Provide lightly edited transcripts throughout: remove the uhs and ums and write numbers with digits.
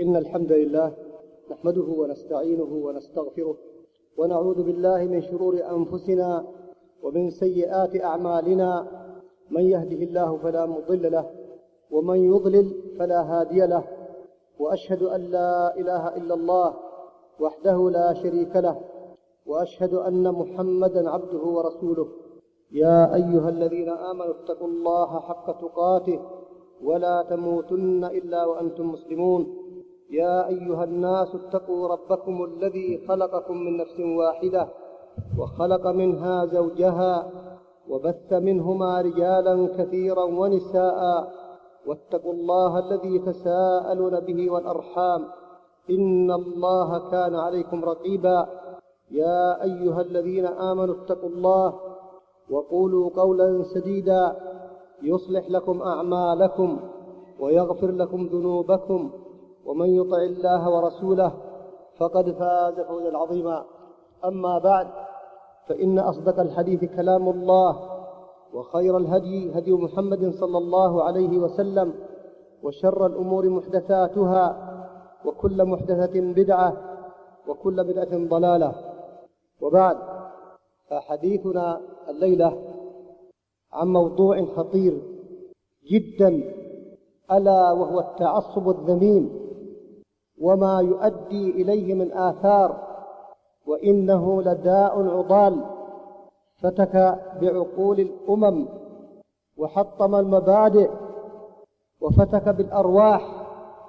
إن الحمد لله نحمده ونستعينه ونستغفره ونعوذ بالله من شرور أنفسنا ومن سيئات أعمالنا. من يهده الله فلا مضل له ومن يضلل فلا هادي له، وأشهد أن لا إله إلا الله وحده لا شريك له، وأشهد أن محمدا عبده ورسوله. يا أيها الذين آمنوا اتقوا الله حق تقاته ولا تموتن إلا وأنتم مسلمون. يا أيها الناس اتقوا ربكم الذي خلقكم من نفس واحدة وخلق منها زوجها وبث منهما رجالا كثيرا ونساء، واتقوا الله الذي تساءلون به والأرحام إن الله كان عليكم رقيبا. يا أيها الذين آمنوا اتقوا الله وقولوا قولا سديدا يصلح لكم أعمالكم ويغفر لكم ذنوبكم، ومن يطع الله ورسوله فقد فاز فوزا عظيما. أما بعد، فإن أصدق الحديث كلام الله، وخير الهدي هدي محمد صلى الله عليه وسلم، وشر الأمور محدثاتها، وكل محدثة بدعة، وكل بدعة ضلالة. وبعد، فحديثنا الليلة عن موضوع خطير جدا، ألا وهو التعصب الذميم وما يؤدي إليه من آثار، وإنه لداء عضال فتك بعقول الأمم وحطم المبادئ وفتك بالأرواح،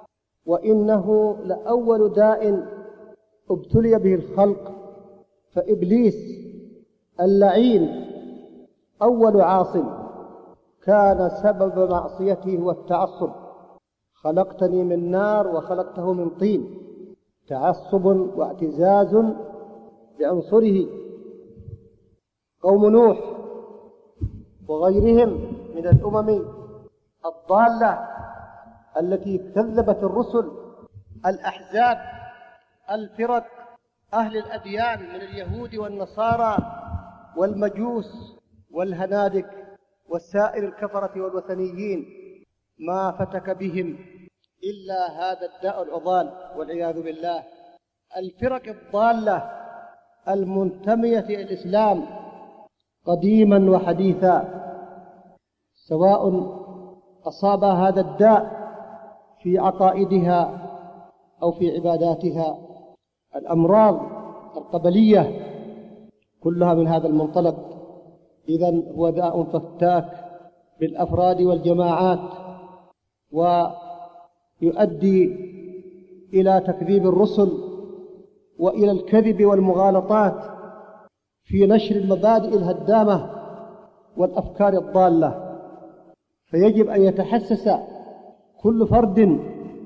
وإنه لأول داء ابتلي به الخلق. فإبليس اللعين أول عاص كان سبب معصيته هو التعصب. خلقتني من نار وخلقته من طين، تعصب واعتزاز بعنصره. قوم نوح وغيرهم من الأمم الضالة التي كذبت الرسل، الأحزاب، الفرق، أهل الأديان من اليهود والنصارى والمجوس والهنادك وسائر الكفرة والوثنيين، ما فتك بهم إلا هذا الداء العضال والعياذ بالله. الفرق الضالة المنتمية إلى الإسلام قديما وحديثا، سواء أصاب هذا الداء في عقائدها أو في عباداتها. الأمراض القبلية كلها من هذا المنطلق. إذن هو داء فتاك بالأفراد والجماعات، ويؤدي إلى تكذيب الرسل وإلى الكذب والمغالطات في نشر المبادئ الهدامة والأفكار الضالة. فيجب أن يتحسس كل فرد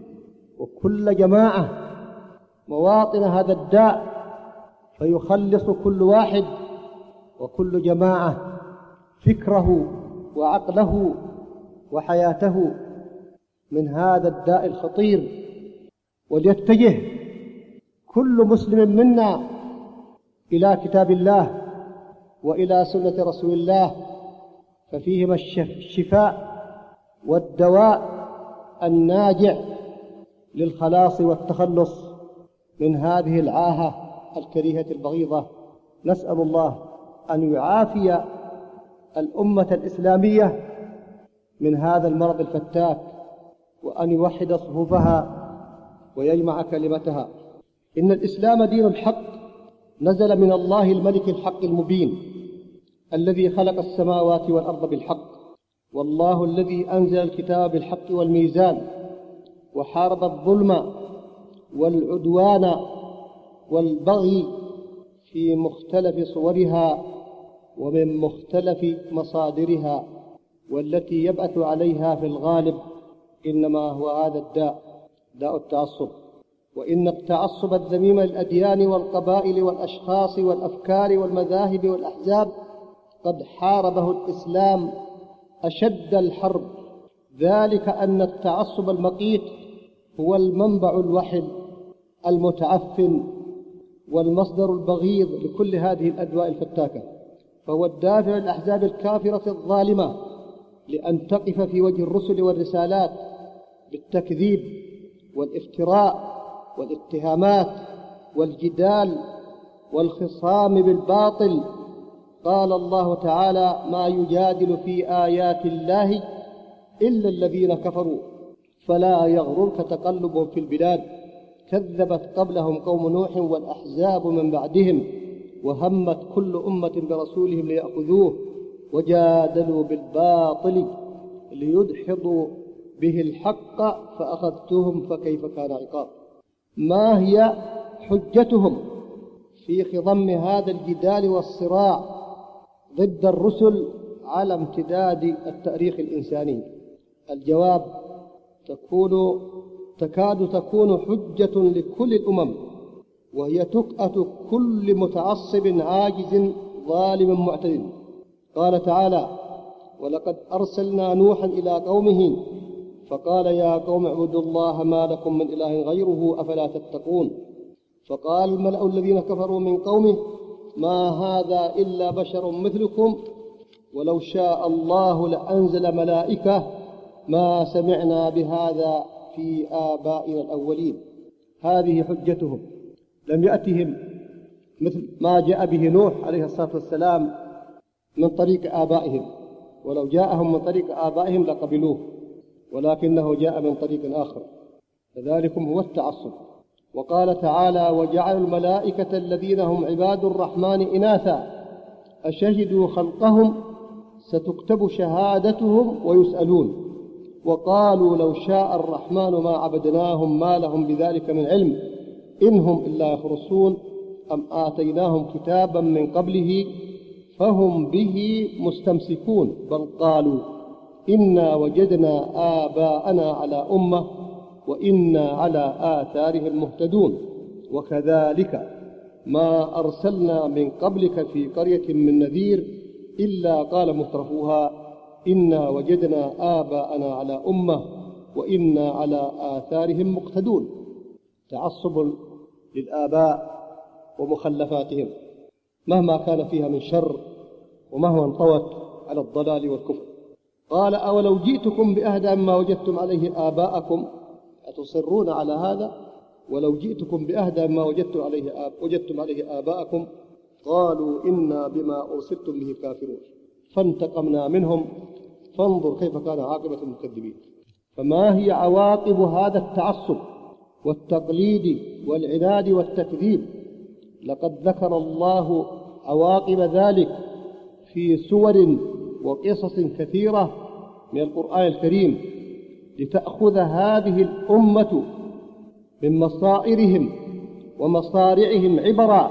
وكل جماعة مواطن هذا الداء، فيخلص كل واحد وكل جماعة فكره وعقله وحياته من هذا الداء الخطير. وليتجه كل مسلم منا إلى كتاب الله وإلى سنة رسول الله، ففيهما الشفاء والدواء الناجع للخلاص والتخلص من هذه العاهة الكريهة البغيضة. نسأل الله أن يعافي الأمة الإسلامية من هذا المرض الفتاك، وأن يوحد صفوفها ويجمع كلمتها. إن الإسلام دين الحق، نزل من الله الملك الحق المبين الذي خلق السماوات والأرض بالحق، والله الذي أنزل الكتاب بالحق والميزان، وحارب الظلم والعدوان والبغي في مختلف صورها ومن مختلف مصادرها، والتي يبعث عليها في الغالب إنما هو هذا الداء، داء التعصب. وإن التعصب الذميم للأديان والقبائل والأشخاص والأفكار والمذاهب والأحزاب قد حاربه الإسلام أشد الحرب، ذلك أن التعصب المقيت هو المنبع الوحيد المتعفن والمصدر البغيض لكل هذه الأدواء الفتاكة، فهو الدافع للأحزاب الكافرة الظالمة لأن تقف في وجه الرسل والرسالات بالتكذيب والافتراء والاتهامات والجدال والخصام بالباطل. قال الله تعالى: ما يجادل في آيات الله إلا الذين كفروا فلا يغررك تقلبهم في البلاد كذبت قبلهم قوم نوح والأحزاب من بعدهم وهمت كل أمة برسولهم ليأخذوه وجادلوا بالباطل ليدحضوا به الحق فأخذتهم فكيف كان عقاب. ما هي حجتهم في خضم هذا الجدال والصراع ضد الرسل على امتداد التاريخ الإنساني؟ الجواب: تكاد تكون حجة لكل الأمم، وهي تكأة كل متعصب عاجز ظالم معتد. قال تعالى: ولقد أرسلنا نوحا إلى قومه فقال يا قوم اعبدوا الله ما لكم من إله غيره أفلا تتقون. فقال الملأ الذين كفروا من قومه ما هذا إلا بشر مثلكم ولو شاء الله لأنزل ملائكة ما سمعنا بهذا في آبائنا الأولين. هذه حجتهم. لم يأتهم مثل ما جاء به نوح عليه الصلاة والسلام من طريق آبائهم، ولو جاءهم من طريق آبائهم لقبلوه، ولكنه جاء من طريق آخر، فذلكم هو التعصب. وقال تعالى: وجعلوا الملائكة الذين هم عباد الرحمن إناثا أشهدوا خلقهم ستكتب شهادتهم ويسألون وقالوا لو شاء الرحمن ما عبدناهم ما لهم بذلك من علم إنهم إلا يخرصون أم آتيناهم كتابا من قبله فهم به مستمسكون بل قالوا إنا وجدنا آباءنا على أمة وإنا على آثارهم مهتدون. وكذلك ما أرسلنا من قبلك في قرية من نذير إلا قال مترفوها إنا وجدنا آباءنا على أمة وإنا على آثارهم مقتدون. تعصب للآباء ومخلفاتهم مهما كان فيها من شر ومهما انطوت على الضلال والكفر. قال: أولو جئتكم بأهدى مما وجدتم عليه آباءكم أتصرون على هذا؟ ولو جئتكم بأهدى مما وجدتم عليه آباءكم قالوا إنا بما أرسلتم به كافرون فانتقمنا منهم فانظر كيف كان عاقبة المكذبين. فما هي عواقب هذا التعصب والتقليد والعناد والتكذيب؟ لقد ذكر الله عواقب ذلك في سور وقصص كثيرة من القرآن الكريم لتأخذ هذه الأمة من مصائرهم ومصارعهم عبرا،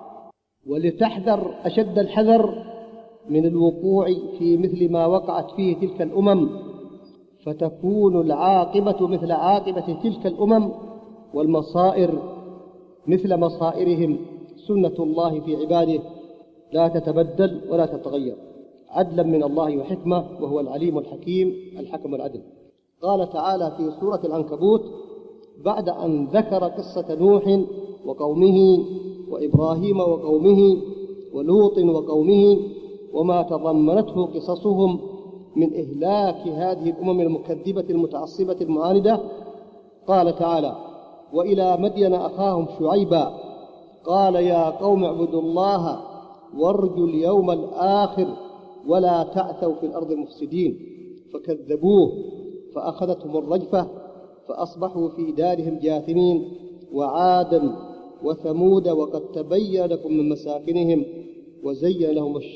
ولتحذر أشد الحذر من الوقوع في مثل ما وقعت فيه تلك الأمم، فتكون العاقبة مثل عاقبة تلك الأمم والمصائر مثل مصائرهم. سنة الله في عباده لا تتبدل ولا تتغير عدلا من الله وحكمة، وهو العليم الحكيم الحكم العدل. قال تعالى في سورة العنكبوت بعد أن ذكر قصة نوح وقومه وإبراهيم وقومه ولوط وقومه وما تضمنته قصصهم من إهلاك هذه الأمم المكذبة المتعصبة المعاندة، قال تعالى: وإلى مدين أخاهم شعيبا قال يا قوم اعبدوا الله وارجوا اليوم الآخر ولا تعثوا في الأرض مفسدين فكذبوه فأخذتهم الرجفة فأصبحوا في دارهم جاثمين. وعادا وثمود وقد تبين لكم من مساكنهم وزين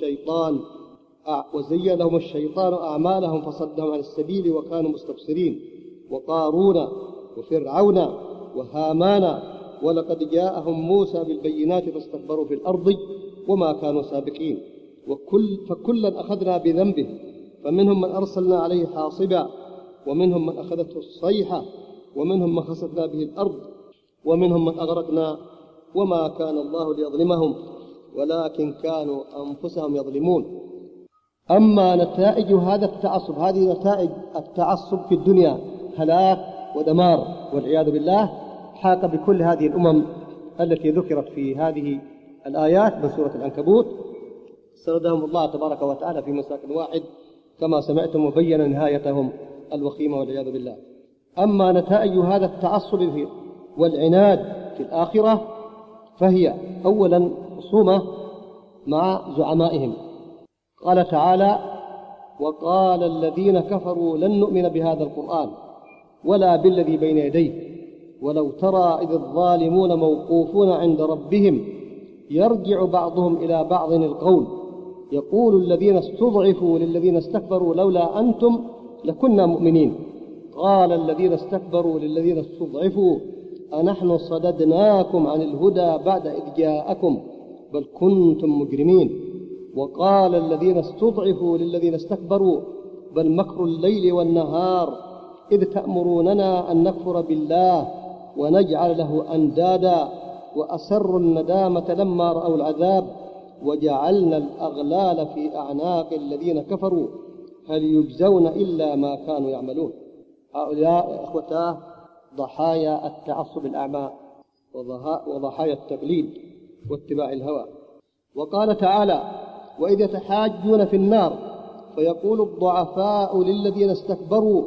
لهم الشيطان أعمالهم فصدهم عن السبيل وكانوا مستبصرين. وقارون وفرعون وهامان ولقد جاءهم موسى بالبينات فاستكبروا في الأرض وما كانوا سابقين. فكلا أخذنا بذنبه فمنهم من أرسلنا عليه حاصبا ومنهم من أخذته الصيحة ومنهم من خسفنا به الأرض ومنهم من أغرقنا وما كان الله ليظلمهم ولكن كانوا أنفسهم يظلمون. أما نتائج هذا التعصب، هذه نتائج التعصب في الدنيا هلاك ودمار والعياذ بالله، حاق بكل هذه الأمم التي ذكرت في هذه الآيات من سورة العنكبوت. سردهم الله تبارك وتعالى في مساك واحد كما سمعتم وبين نهايتهم الوخيمة والعياذ بالله. أما نتائج هذا التعصب والعناد في الآخرة فهي أولا خصومة مع زعمائهم. قال تعالى: وقال الذين كفروا لن نؤمن بهذا القرآن ولا بالذي بين يديه ولو ترى إذ الظالمون موقوفون عند ربهم يرجع بعضهم إلى بعض القول يقول الذين استضعفوا للذين استكبروا لولا أنتم لكنا مؤمنين قال الذين استكبروا للذين استضعفوا أنحن صددناكم عن الهدى بعد إذ جاءكم بل كنتم مجرمين وقال الذين استضعفوا للذين استكبروا بل مكر الليل والنهار إذ تأمروننا أن نكفر بالله ونجعل له أندادا وأسروا الندامة لما رأوا العذاب وجعلنا الأغلال في أعناق الذين كفروا هل يجزون إلا ما كانوا يعملون. هؤلاء إخوتاه ضحايا التعصب الأعمى وضحايا التقليد واتباع الهوى. وقال تعالى: وإذ يتحاجون في النار فيقول الضعفاء للذين استكبروا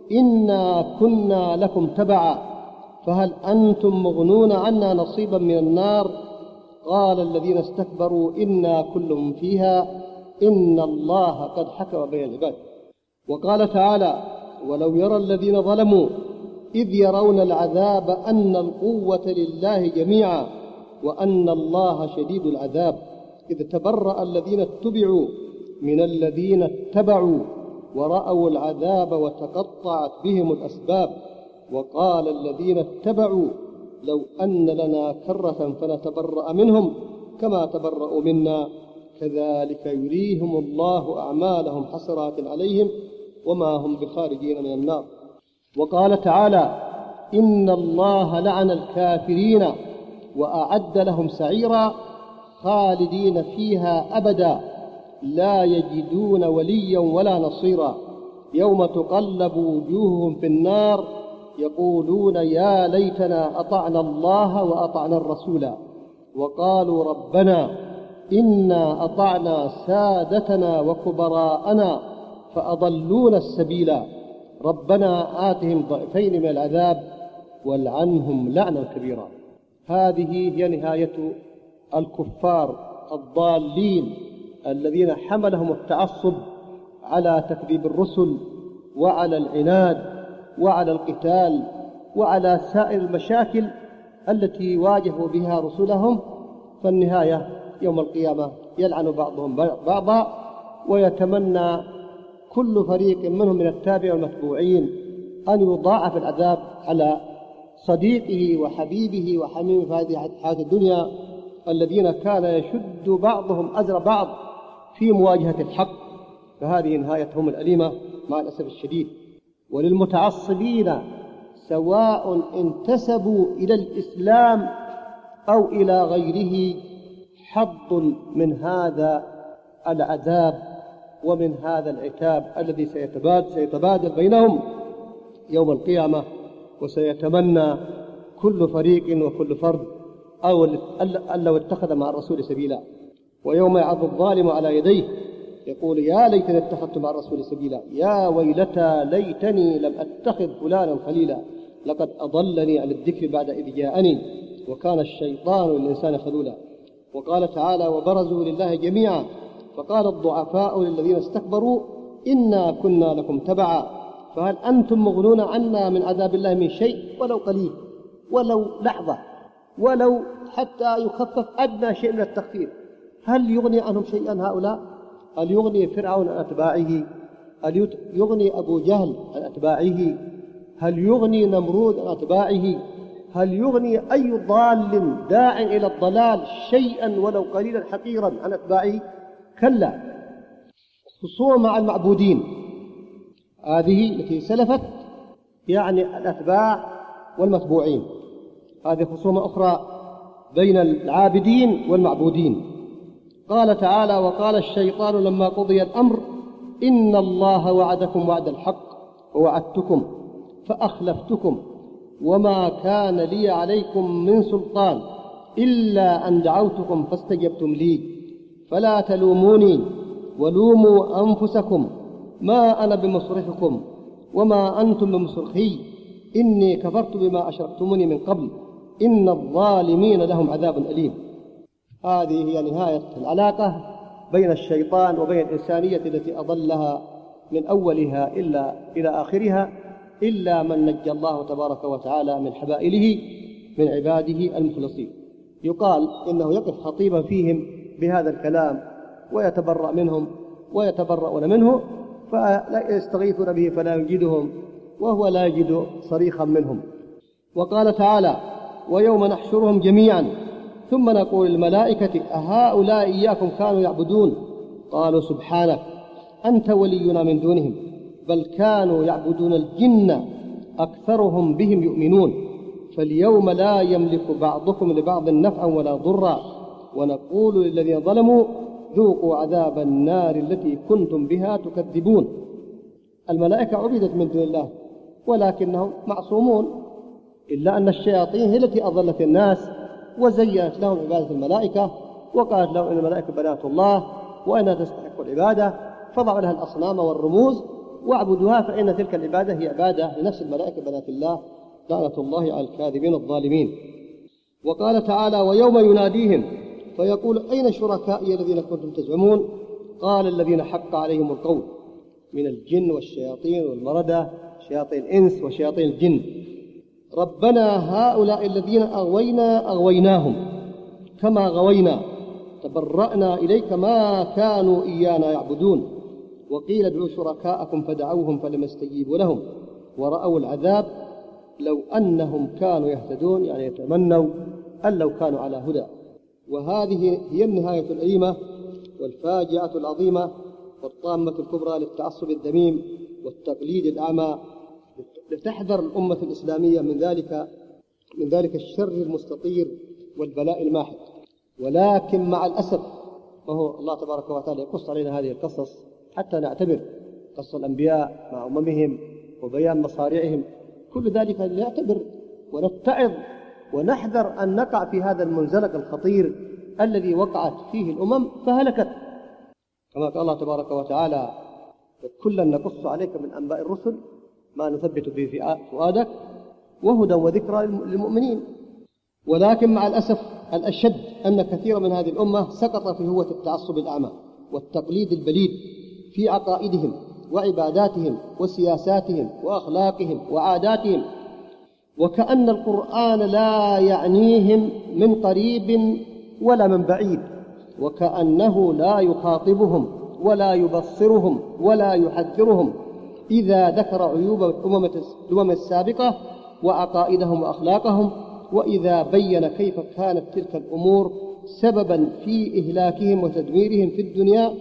إنا كنا لكم تبعا فهل أنتم مغنون عنا نصيبا من النار قال الذين استكبروا إنا كل فيها إن الله قد حكم بين العباد. وقال تعالى: ولو يرى الذين ظلموا إذ يرون العذاب أن القوة لله جميعا وأن الله شديد العذاب إذ تبرأ الذين اتبعوا من الذين اتبعوا ورأوا العذاب وتقطعت بهم الأسباب وقال الذين اتبعوا لو أن لنا كرة فنتبرأ منهم كما تبرأوا منا كذلك يريهم الله أعمالهم حسرات عليهم وما هم بخارجين من النار. وقال تعالى: إن الله لعن الكافرين وأعد لهم سعيرا خالدين فيها أبدا لا يجدون وليا ولا نصيرا يوم تقلب وجوههم في النار يقولون يا ليتنا أطعنا الله وأطعنا الرسول وقالوا ربنا إنا أطعنا سادتنا وكبراءنا فأضلونا السبيل ربنا آتهم ضعفين من العذاب والعنهم لعنا كبيرا. هذه هي نهاية الكفار الضالين الذين حملهم التعصب على تكذيب الرسل وعلى العناد وعلى القتال وعلى سائر المشاكل التي واجهوا بها رسلهم. فالنهاية يوم القيامة يلعن بعضهم بعضا ويتمنى كل فريق منهم من التابع والمتبوعين أن يضاعف العذاب على صديقه وحبيبه وحميمه في هذه الحياة الدنيا الذين كان يشد بعضهم أزر بعض في مواجهة الحق. فهذه نهايتهم الأليمة مع الأسف الشديد. وللمتعصبين سواء انتسبوا إلى الإسلام أو إلى غيره حظ من هذا العذاب ومن هذا العتاب الذي سيتبادل بينهم يوم القيامة. وسيتمنى كل فريق وكل فرد أو لو اتخذ مع الرسول سبيلا. ويوم يعض الظالم على يديه يقول يا ليتني اتخذت مع الرسول سبيلا يا ويلتى ليتني لم أتخذ فلانا خليلا لقد أضلني عن الذكر بعد إذ جاءني وكان الشيطان للإنسان خذولا. وقال تعالى وبرزوا لله جميعا فقال الضعفاء للذين استكبروا إنا كنا لكم تبعا فهل أنتم مغنون عنا من عذاب الله من شيء ولو قليل ولو لحظة ولو حتى يخفف أدنى شيء من التخفيف. هل يغني عنهم شيئا هؤلاء؟ هل يغني فرعون عن أتباعه؟ هل يغني أبو جهل عن أتباعه؟ هل يغني نمرود عن أتباعه؟ هل يغني أي ضال داع إلى الضلال شيئا ولو قليلا حقيرا عن أتباعه؟ كلا. خصومة مع المعبودين هذه التي سلفت يعني الأتباع والمتبوعين، هذه خصومة أخرى بين العابدين والمعبودين. قال تعالى وقال الشيطان لما قضي الأمر إن الله وعدكم وعد الحق ووعدتكم فأخلفتكم وما كان لي عليكم من سلطان إلا أن دعوتكم فاستجبتم لي فلا تلوموني ولوموا أنفسكم ما أنا بمصرخكم وما أنتم بمصرخي إني كفرت بما أشركتموني من قبل إن الظالمين لهم عذاب أليم. هذه هي نهاية العلاقة بين الشيطان وبين الإنسانية التي أضلها من أولها إلى آخرها، إلا من نجى الله تبارك وتعالى من حبائله من عباده المخلصين. يقال إنه يقف خطيبا فيهم بهذا الكلام ويتبرأ منهم ويتبرؤون منه، فلا يستغيثون به فلا يجدهم وهو لا يجد صريخا منهم. وقال تعالى: ويوم نحشرهم جميعا ثم نقول للملائكة أهؤلاء إياكم كانوا يعبدون قالوا سبحانك أنت ولينا من دونهم بل كانوا يعبدون الجن أكثرهم بهم يؤمنون فاليوم لا يملك بعضكم لبعض نفعا ولا ضرا ونقول للذين ظلموا ذوقوا عذاب النار التي كنتم بها تكذبون. الملائكة عبدت من دون الله ولكنهم معصومون، إلا أن الشياطين هي التي أضلت الناس وزينت لهم عبادة الملائكة وقالت لهم إن الملائكة بنات الله وأنها تستحق العبادة، فضعوا لها الأصنام والرموز واعبدوها، فإن تلك العبادة هي عبادة لنفس الملائكة بنات الله لعنة الله على الكاذبين الظالمين. وقال تعالى: ويوم يناديهم فيقول أين شركائي الذين كنتم تزعمون قال الذين حق عليهم القول من الجن والشياطين والمردة شياطين الإنس وشياطين الجن ربنا هؤلاء الذين أغويناهم كما غوينا تبرأنا إليك ما كانوا إيانا يعبدون وقيل ادعوا شركاءكم فدعوهم فلم يستجيبوا لهم ورأوا العذاب لو أنهم كانوا يهتدون، يعني يتمنوا أن لو كانوا على هدى. وهذه هي النهاية الأليمة والفاجعة العظيمة والطامة الكبرى للتعصب الذميم والتقليد الأعمى، لتحذر الأمة الإسلامية من ذلك الشر المستطير والبلاء الماحق. ولكن مع الأسف فهو الله تبارك وتعالى يقص علينا هذه القصص حتى نعتبر قصة الأنبياء مع أممهم وبيان مصاريعهم، كل ذلك نعتبر ونتعظ ونحذر أن نقع في هذا المنزلق الخطير الذي وقعت فيه الأمم فهلكت، كما قال الله تبارك وتعالى: كلا نقص عليك من أنباء الرسل ما نثبت به فؤادك وهدى وذكرى للمؤمنين. ولكن مع الأسف الأشد أن كثيرا من هذه الأمة سقط في هوة التعصب الأعمى والتقليد البليد في عقائدهم وعباداتهم وسياساتهم وأخلاقهم وعاداتهم، وكأن القرآن لا يعنيهم من قريب ولا من بعيد، وكأنه لا يخاطبهم ولا يبصرهم ولا يحذرهم إذا ذكر عيوب الأمم السابقة وعقائدهم وأخلاقهم، وإذا بين كيف كانت تلك الأمور سببا في إهلاكهم وتدميرهم في الدنيا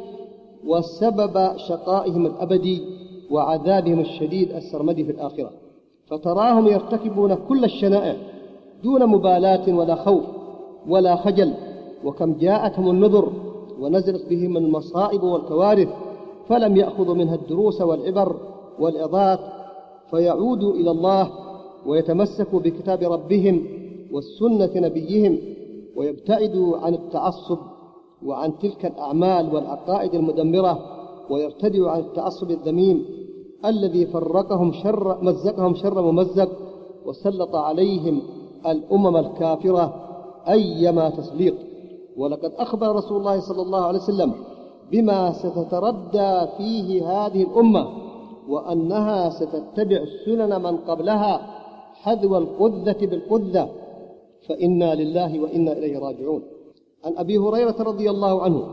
وسبب شقائهم الأبدي وعذابهم الشديد السرمدي في الآخرة. فتراهم يرتكبون كل الشنائع دون مبالاة ولا خوف ولا خجل، وكم جاءتهم النذر ونزلت بهم المصائب والكوارث فلم يأخذوا منها الدروس والعبر والعظات فيعودوا إلى الله ويتمسكوا بكتاب ربهم والسنة نبيهم ويبتعدوا عن التعصب وعن تلك الأعمال والعقائد المدمرة ويرتدعوا عن التعصب الذميم الذي مزقهم شر ممزق وسلط عليهم الأمم الكافرة أيما تسليط. ولقد أخبر رسول الله صلى الله عليه وسلم بما ستتردى فيه هذه الأمة وأنها ستتبع سنن من قبلها حذو القذة بالقذة، فإنا لله وإنا إليه راجعون. عن أبي هريرة رضي الله عنه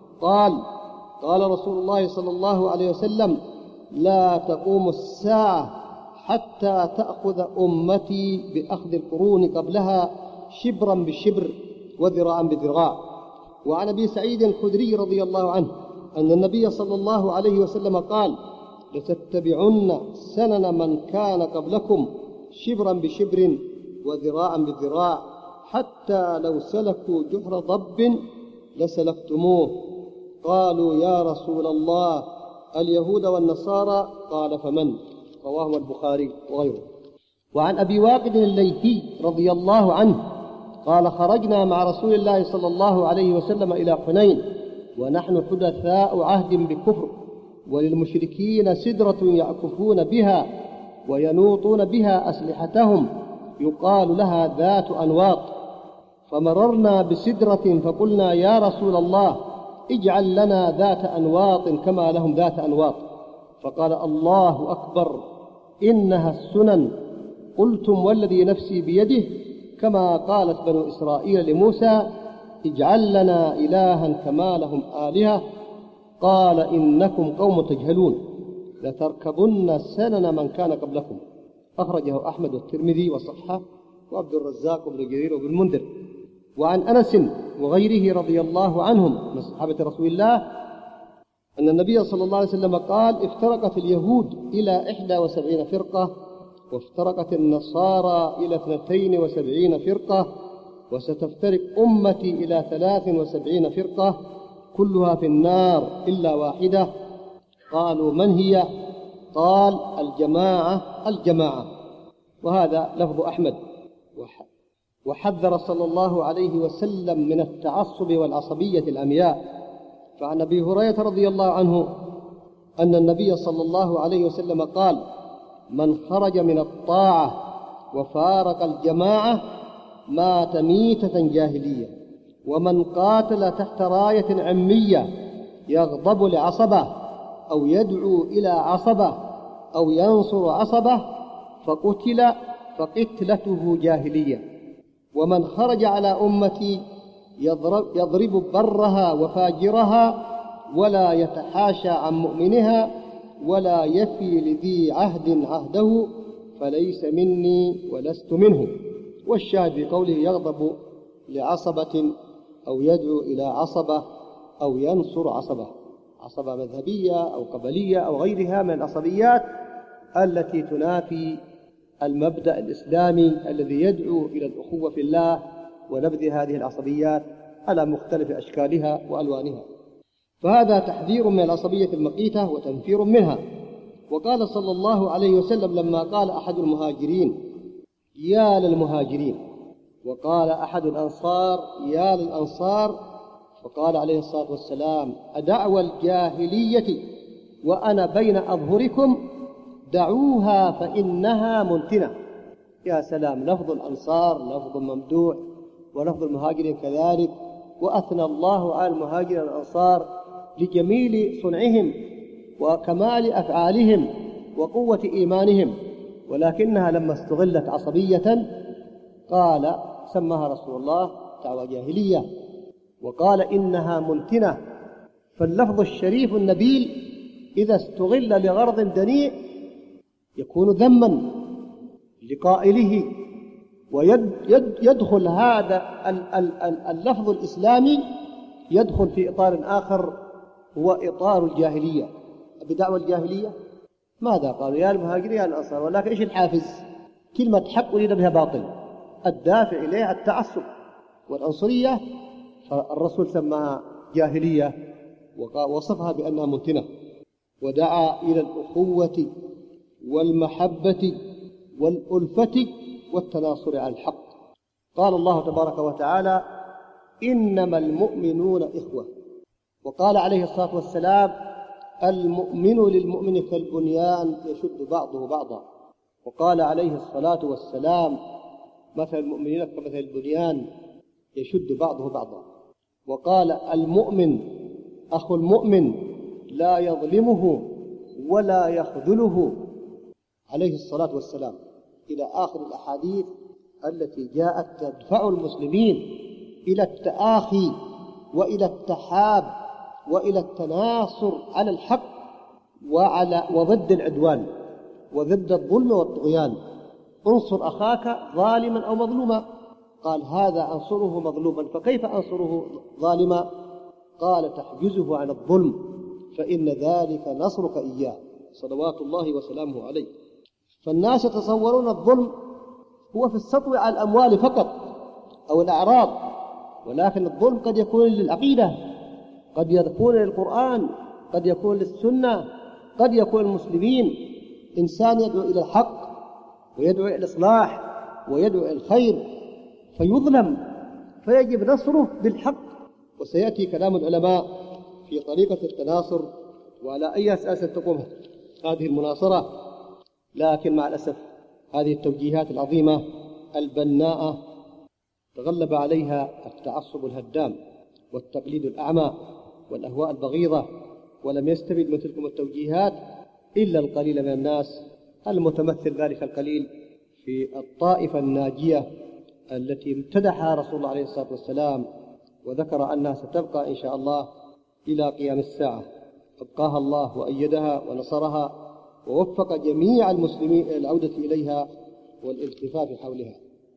قال رسول الله صلى الله عليه وسلم: لا تقوم الساعة حتى تأخذ أمتي بأخذ القرون قبلها شبرا بشبر وذراعا بذراع. وعن أبي سعيد الخدري رضي الله عنه أن النبي صلى الله عليه وسلم قال: لتتبعن سنن من كان قبلكم شبرا بشبر وذراعا بذراع حتى لو سلكوا جحر ضب لسلكتموه. قالوا: يا رسول الله اليهود والنصارى؟ قال: فمن؟ رواه البخاري وغيره. وعن أبي واقد الليثي رضي الله عنه قال: خرجنا مع رسول الله صلى الله عليه وسلم إلى حنين ونحن حدثاء عهد بكفر وللمشركين سدرة يعكفون بها وينوطون بها أسلحتهم يقال لها ذات أنواط. فمررنا بسدرة فقلنا يا رسول الله اجعل لنا ذات أنواط كما لهم ذات أنواط. فقال الله أكبر إنها السنن. قلتم والذي نفسي بيده كما قالت بنو إسرائيل لموسى اجعل لنا إلها كما لهم آلهة. قال إنكم قوم تجهلون لتركبن سنن من كان قبلكم. أخرجه أحمد والترمذي وصححه وعبد الرزاق وابن جرير وابن المنذر. وعن أنس وغيره رضي الله عنهم من صحابة رسول الله أن النبي صلى الله عليه وسلم قال افترقت اليهود إلى 71 فرقة وافترقت النصارى إلى 72 فرقة وستفترق أمتي إلى 73 فرقة كلها في النار إلا واحدة. قالوا من هي؟ قال الجماعة. وهذا لفظ أحمد. وحذر صلى الله عليه وسلم من التعصب والعصبية العمياء. فعن أبي هريرة رضي الله عنه أن النبي صلى الله عليه وسلم قال من خرج من الطاعة وفارق الجماعة مات ميتة جاهلية. ومن قاتل تحت راية عمية يغضب لعصبة أو يدعو إلى عصبة أو ينصر عصبة فقتل فقتلته جاهلية. ومن خرج على أمتي يضرب برها وفاجرها ولا يتحاشى عن مؤمنها ولا يفي لذي عهد عهده فليس مني ولست منه. والشاهد بقوله يغضب لعصبة أو يدعو إلى عصبة أو ينصر عصبة مذهبية أو قبلية أو غيرها من العصبيات التي تنافي المبدأ الإسلامي الذي يدعو إلى الأخوة في الله ونبذ هذه العصبيات على مختلف أشكالها وألوانها. فهذا تحذير من العصبية المقيتة وتنفير منها. وقال صلى الله عليه وسلم لما قال أحد المهاجرين يا للمهاجرين وقال أحد الأنصار يا للأنصار فقال عليه الصلاة والسلام أدعوى الجاهلية وأنا بين أظهركم دعوها فإنها منتنة. يا سلام، لفظ الأنصار لفظ ممدوح ولفظ المهاجرين كذلك. وأثنى الله على المهاجرين والأنصار لجميل صنعهم وكمال أفعالهم وقوة إيمانهم، ولكنها لما استغلت عصبية قال سماها رسول الله دعوى جاهلية وقال إنها منتنة. فاللفظ الشريف النبيل إذا استغل لغرض دنيء يكون ذما لقائله. ويدخل هذا اللفظ الإسلامي يدخل في إطار آخر هو إطار الجاهلية. بدعوى الجاهلية ماذا قالوا؟ يا المهاجرين يا الأنصار، ولكن إيش الحافز؟ كلمة حق أريد بها باطل، الدافع إليها التعصب والعنصرية، فالرسول سماها جاهلية ووصفها بأنها منتنة، ودعا إلى الأخوة والمحبة والألفة والتناصر على الحق. قال الله تبارك وتعالى إنما المؤمنون إخوة. وقال عليه الصلاة والسلام المؤمن للمؤمن كالبنيان يشد بعضه بعضا. وقال عليه الصلاة والسلام مثل المؤمنين كمثل البنيان يشد بعضه بعضا. وقال المؤمن أخو المؤمن لا يظلمه ولا يخذله عليه الصلاة والسلام، إلى آخر الأحاديث التي جاءت تدفع المسلمين إلى التآخي وإلى التحاب وإلى التناصر على الحق وضد العدوان وضد الظلم والطغيان. انصر أخاك ظالما أو مظلوما. قال هذا أنصره مظلوما، فكيف أنصره ظالما؟ قال تحجزه عن الظلم فإن ذلك نصرك إياه صلوات الله وسلامه عليه. فالناس يتصورون الظلم هو في السطو على الأموال فقط أو الأعراض، ولكن الظلم قد يكون للعقيدة، قد يكون للقرآن، قد يكون للسنة، قد يكون المسلمين. إنسان يدعو إلى الحق ويدعو إلى الإصلاح ويدعو إلى الخير فيظلم، فيجب نصره بالحق. وسيأتي كلام العلماء في طريقة التناصر وعلى أي أساس تقوم هذه المناصرة. لكن مع الأسف هذه التوجيهات العظيمة البناءة تغلب عليها التعصب الهدام والتقليد الأعمى والأهواء البغيضة، ولم يستفد من تلك التوجيهات إلا القليل من الناس، المتمثل ذلك القليل في الطائفة الناجية التي امتدحها رسول الله عليه الصلاة والسلام وذكر أنها ستبقى إن شاء الله إلى قيام الساعة. أبقاها الله وأيدها ونصرها ووفق جميع المسلمين إلى العودة إليها والالتفاف حولها.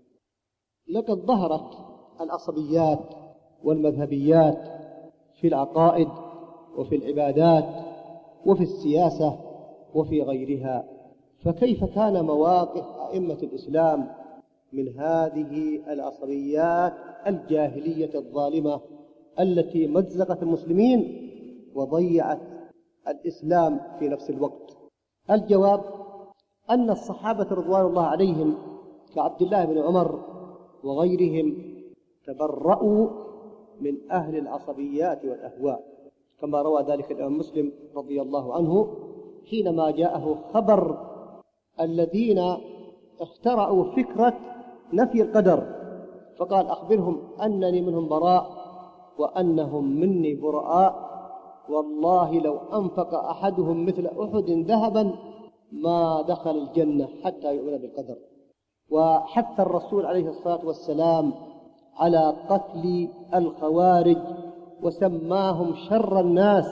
لقد ظهرت العصبيات والمذهبيات في العقائد وفي العبادات وفي السياسة وفي غيرها، فكيف كان مواقف أئمة الإسلام من هذه العصبيات الجاهلية الظالمة التي مزقت المسلمين وضيعت الإسلام في نفس الوقت؟ الجواب أن الصحابة رضوان الله عليهم كعبد الله بن عمر وغيرهم تبرؤوا من أهل العصبيات والأهواء، كما روى ذلك الإمام مسلم رضي الله عنه حينما جاءه خبر الذين اخترعوا فكرة نفي القدر، فقال: أخبرهم أنني منهم براء وأنهم مني براء، والله لو أنفق أحدهم مثل أحد ذهبا ما دخل الجنة حتى يؤمن بالقدر. وحث الرسول عليه الصلاة والسلام على قتل الخوارج وسماهم شر الناس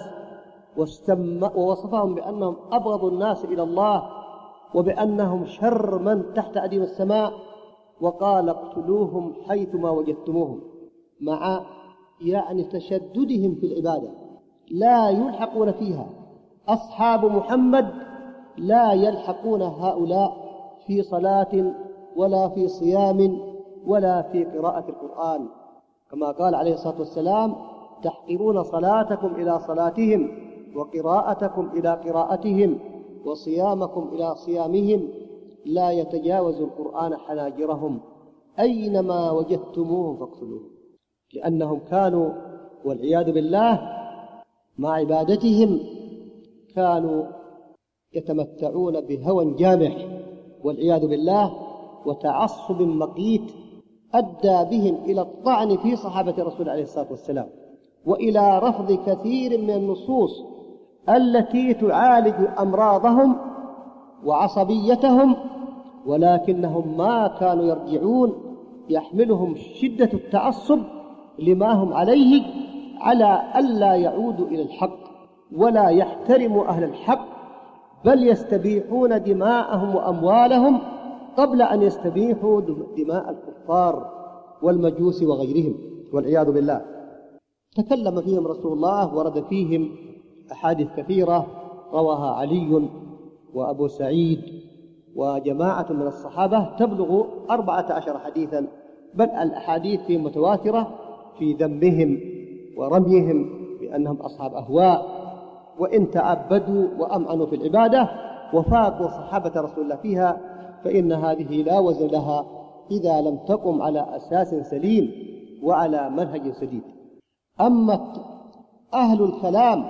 ووصفهم بأنهم أبغض الناس إلى الله وبأنهم شر من تحت أديم السماء، وقال: اقتلوهم حيثما وجدتموهم، مع تشددهم في العبادة لا يلحقون فيها. أصحاب محمد لا يلحقون هؤلاء في صلاة ولا في صيام ولا في قراءة القرآن، كما قال عليه الصلاة والسلام: تحقرون صلاتكم إلى صلاتهم وقراءتكم إلى قراءتهم وصيامكم إلى صيامهم، لا يتجاوز القرآن حناجرهم، أينما وجدتموهم فاقتلوهم. لأنهم كانوا والعياذ بالله مع عبادتهم كانوا يتمتعون بهوى جامح والعياذ بالله وتعصب مقيت أدى بهم إلى الطعن في صحابة رسول عليه الصلاة والسلام وإلى رفض كثير من النصوص التي تعالج أمراضهم وعصبيتهم، ولكنهم ما كانوا يرجعون، يحملهم شدة التعصب لما هم عليه على ألا يعودوا إلى الحق ولا يحترموا أهل الحق، بل يستبيحون دماءهم وأموالهم قبل أن يستبيحوا دماء الكفار والمجوس وغيرهم والعياذ بالله. تكلم فيهم رسول الله، ورد فيهم أحاديث كثيرة رواها علي وأبو سعيد وجماعة من الصحابة تبلغ 14 حديثا، بل الأحاديث في متواترة في ذمهم ورميهم بأنهم أصحاب أهواء، وإن تعبدوا وأمعنوا في العبادة وفاقوا صحابة رسول الله فيها، فإن هذه لا وزن لها إذا لم تقم على أساس سليم وعلى منهج سديد. أما أهل الكلام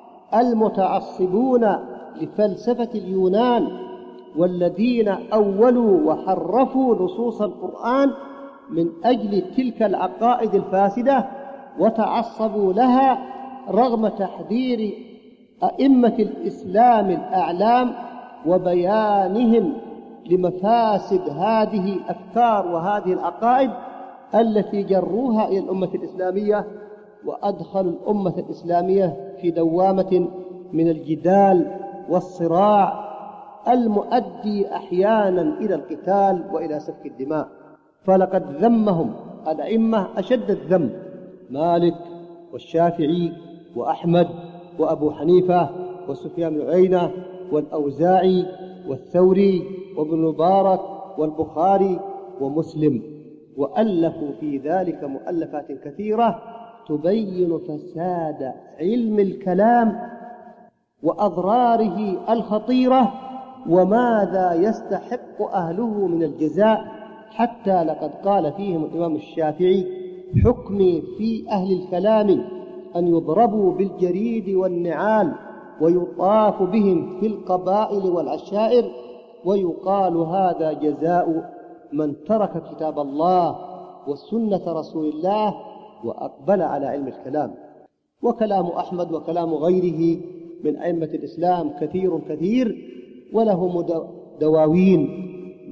المتعصبون لفلسفة اليونان والذين أولوا وحرفوا نصوص القرآن من أجل تلك العقائد الفاسدة وتعصبوا لها رغم تحذير أئمة الإسلام الأعلام وبيانهم لمفاسد هذه الأفكار وهذه العقائد التي جروها إلى الأمة الإسلامية وأدخلوا الأمة الإسلامية في دوامة من الجدال والصراع المؤدي أحيانا إلى القتال وإلى سفك الدماء. فلقد ذمهم الأئمة أشد الذم، مالك والشافعي وأحمد وأبو حنيفة وسفيان بن عيينة والأوزاعي والثوري وابن مبارك والبخاري ومسلم، وألفوا في ذلك مؤلفات كثيرة تبين فساد علم الكلام وأضراره الخطيرة وماذا يستحق أهله من الجزاء، حتى لقد قال فيهم الإمام الشافعي: حكمي في أهل الكلام أن يضربوا بالجريد والنعال ويطاف بهم في القبائل والعشائر ويقال هذا جزاء من ترك كتاب الله وسنة رسول الله وأقبل على علم الكلام. وكلام أحمد وكلام غيره من أئمة الإسلام كثير وله دواوين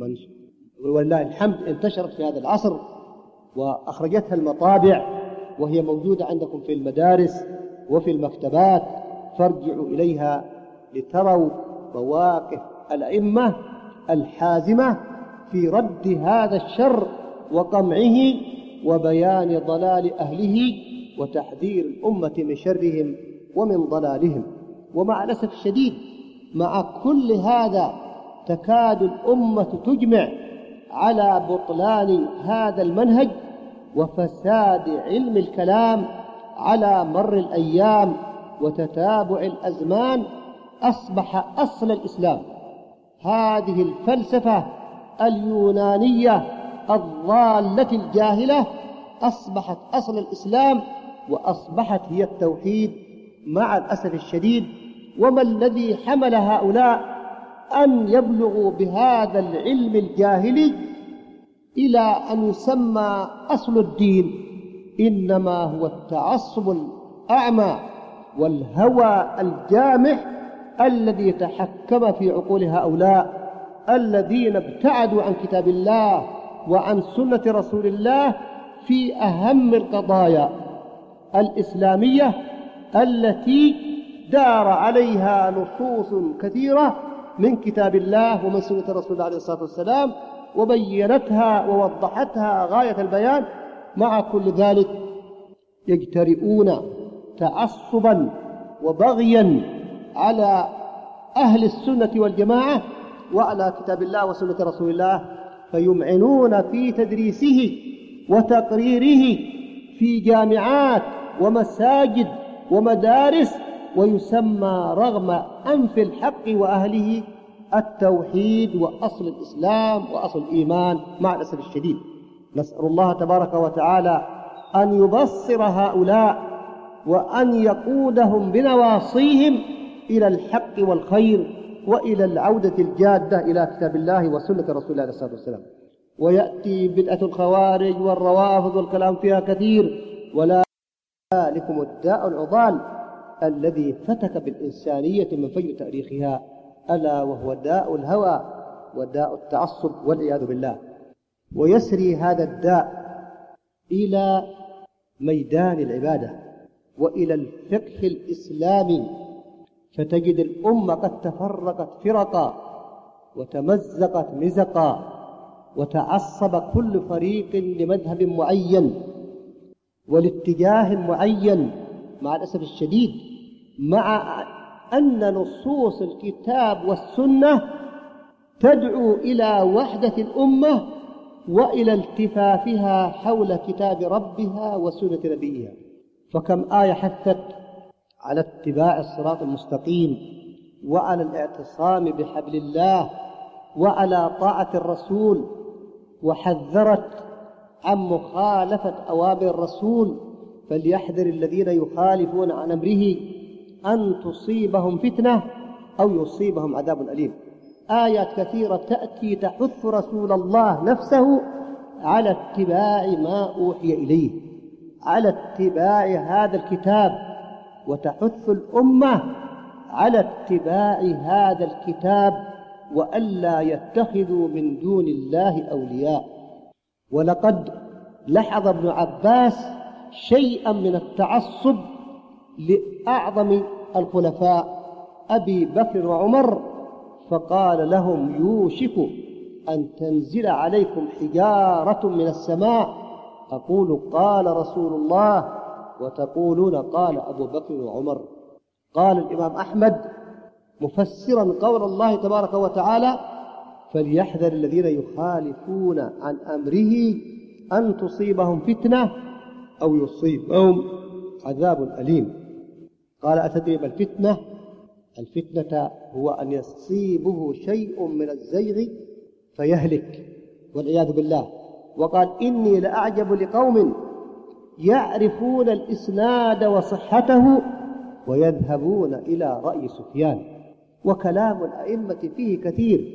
ولله الحمد انتشرت في هذا العصر وأخرجتها المطابع، وهي موجودة عندكم في المدارس وفي المكتبات، فارجعوا إليها لتروا مواقف الأئمة الحازمة في رد هذا الشر وقمعه وبيان ضلال أهله وتحذير الأمة من شرهم ومن ضلالهم. ومع الأسف الشديد مع كل هذا تكاد الأمة تجمع على بطلان هذا المنهج وفساد علم الكلام على مر الأيام وتتابع الأزمان. أصبح أصل الإسلام هذه الفلسفة اليونانية الضالة الجاهلة أصبحت أصل الإسلام وأصبحت هي التوحيد مع الأسف الشديد. وما الذي حمل هؤلاء أن يبلغوا بهذا العلم الجاهلي إلى أن يسمى أصل الدين؟ إنما هو التعصب الأعمى والهوى الجامح الذي تحكم في عقول هؤلاء الذين ابتعدوا عن كتاب الله وعن سنة رسول الله في أهم القضايا الإسلامية التي دار عليها نصوص كثيرة من كتاب الله ومن سنة رسول الله عليه الصلاة والسلام وبينتها ووضحتها غاية البيان. مع كل ذلك يجترئون تعصبا وبغيا على أهل السنة والجماعة وعلى كتاب الله وسنة رسول الله، فيمعنون في تدريسه وتقريره في جامعات ومساجد ومدارس، ويسمى رغم أنف الحق وأهله التوحيد وأصل الإسلام وأصل الإيمان مع الأسف الشديد. نسأل الله تبارك وتعالى أن يبصر هؤلاء وأن يقودهم بنواصيهم إلى الحق والخير وإلى العودة الجادة إلى كتاب الله وسنة رسول الله عليه الصلاة والسلام. ويأتي بدعة الخوارج والروافض والكلام فيها كثير، ولا ذلكم الداء العضال الذي فتك بالإنسانية من فجر تاريخها، ألا وهو داء الهوى وداء التعصب والعياذ بالله. ويسري هذا الداء إلى ميدان العبادة وإلى الفقه الإسلامي، فتجد الأمة قد تفرقت فرقا وتمزقت مزقا وتعصب كل فريق لمذهب معين والاتجاه معين مع الأسف الشديد، مع أن نصوص الكتاب والسنة تدعو إلى وحدة الأمة وإلى التفافها حول كتاب ربها وسنة نبيها. فكم آية حثت على اتباع الصراط المستقيم وعلى الاعتصام بحبل الله وعلى طاعة الرسول، وحذرت عن مخالفة أوامر الرسول، فليحذر الذين يخالفون عن أمره أن تصيبهم فتنة أو يصيبهم عذاب أليم. آيات كثيرة تأتي تحث رسول الله نفسه على اتباع ما أوحي إليه، على اتباع هذا الكتاب، وتحث الأمة على اتباع هذا الكتاب وألا يتخذوا من دون الله أولياء. ولقد لحظ ابن عباس شيئا من التعصب لأعظم الخلفاء أبي بكر وعمر، فقال لهم: يوشك أن تنزل عليكم حجارة من السماء، أقول قال رسول الله وتقولون قال أبو بكر وعمر. قال الإمام أحمد مفسرا قول الله تبارك وتعالى: فليحذر الذين يخالفون عن أمره أن تصيبهم فتنة أو يصيبهم عذاب أليم. قال: أتدري ما الفتنة؟ الفتنة هو أن يصيبه شيء من الزيغ فيهلك والعياذ بالله. وقال: إني لأعجب لقوم يعرفون الإسناد وصحته ويذهبون إلى رأي سفيان. وكلام الأئمة فيه كثير،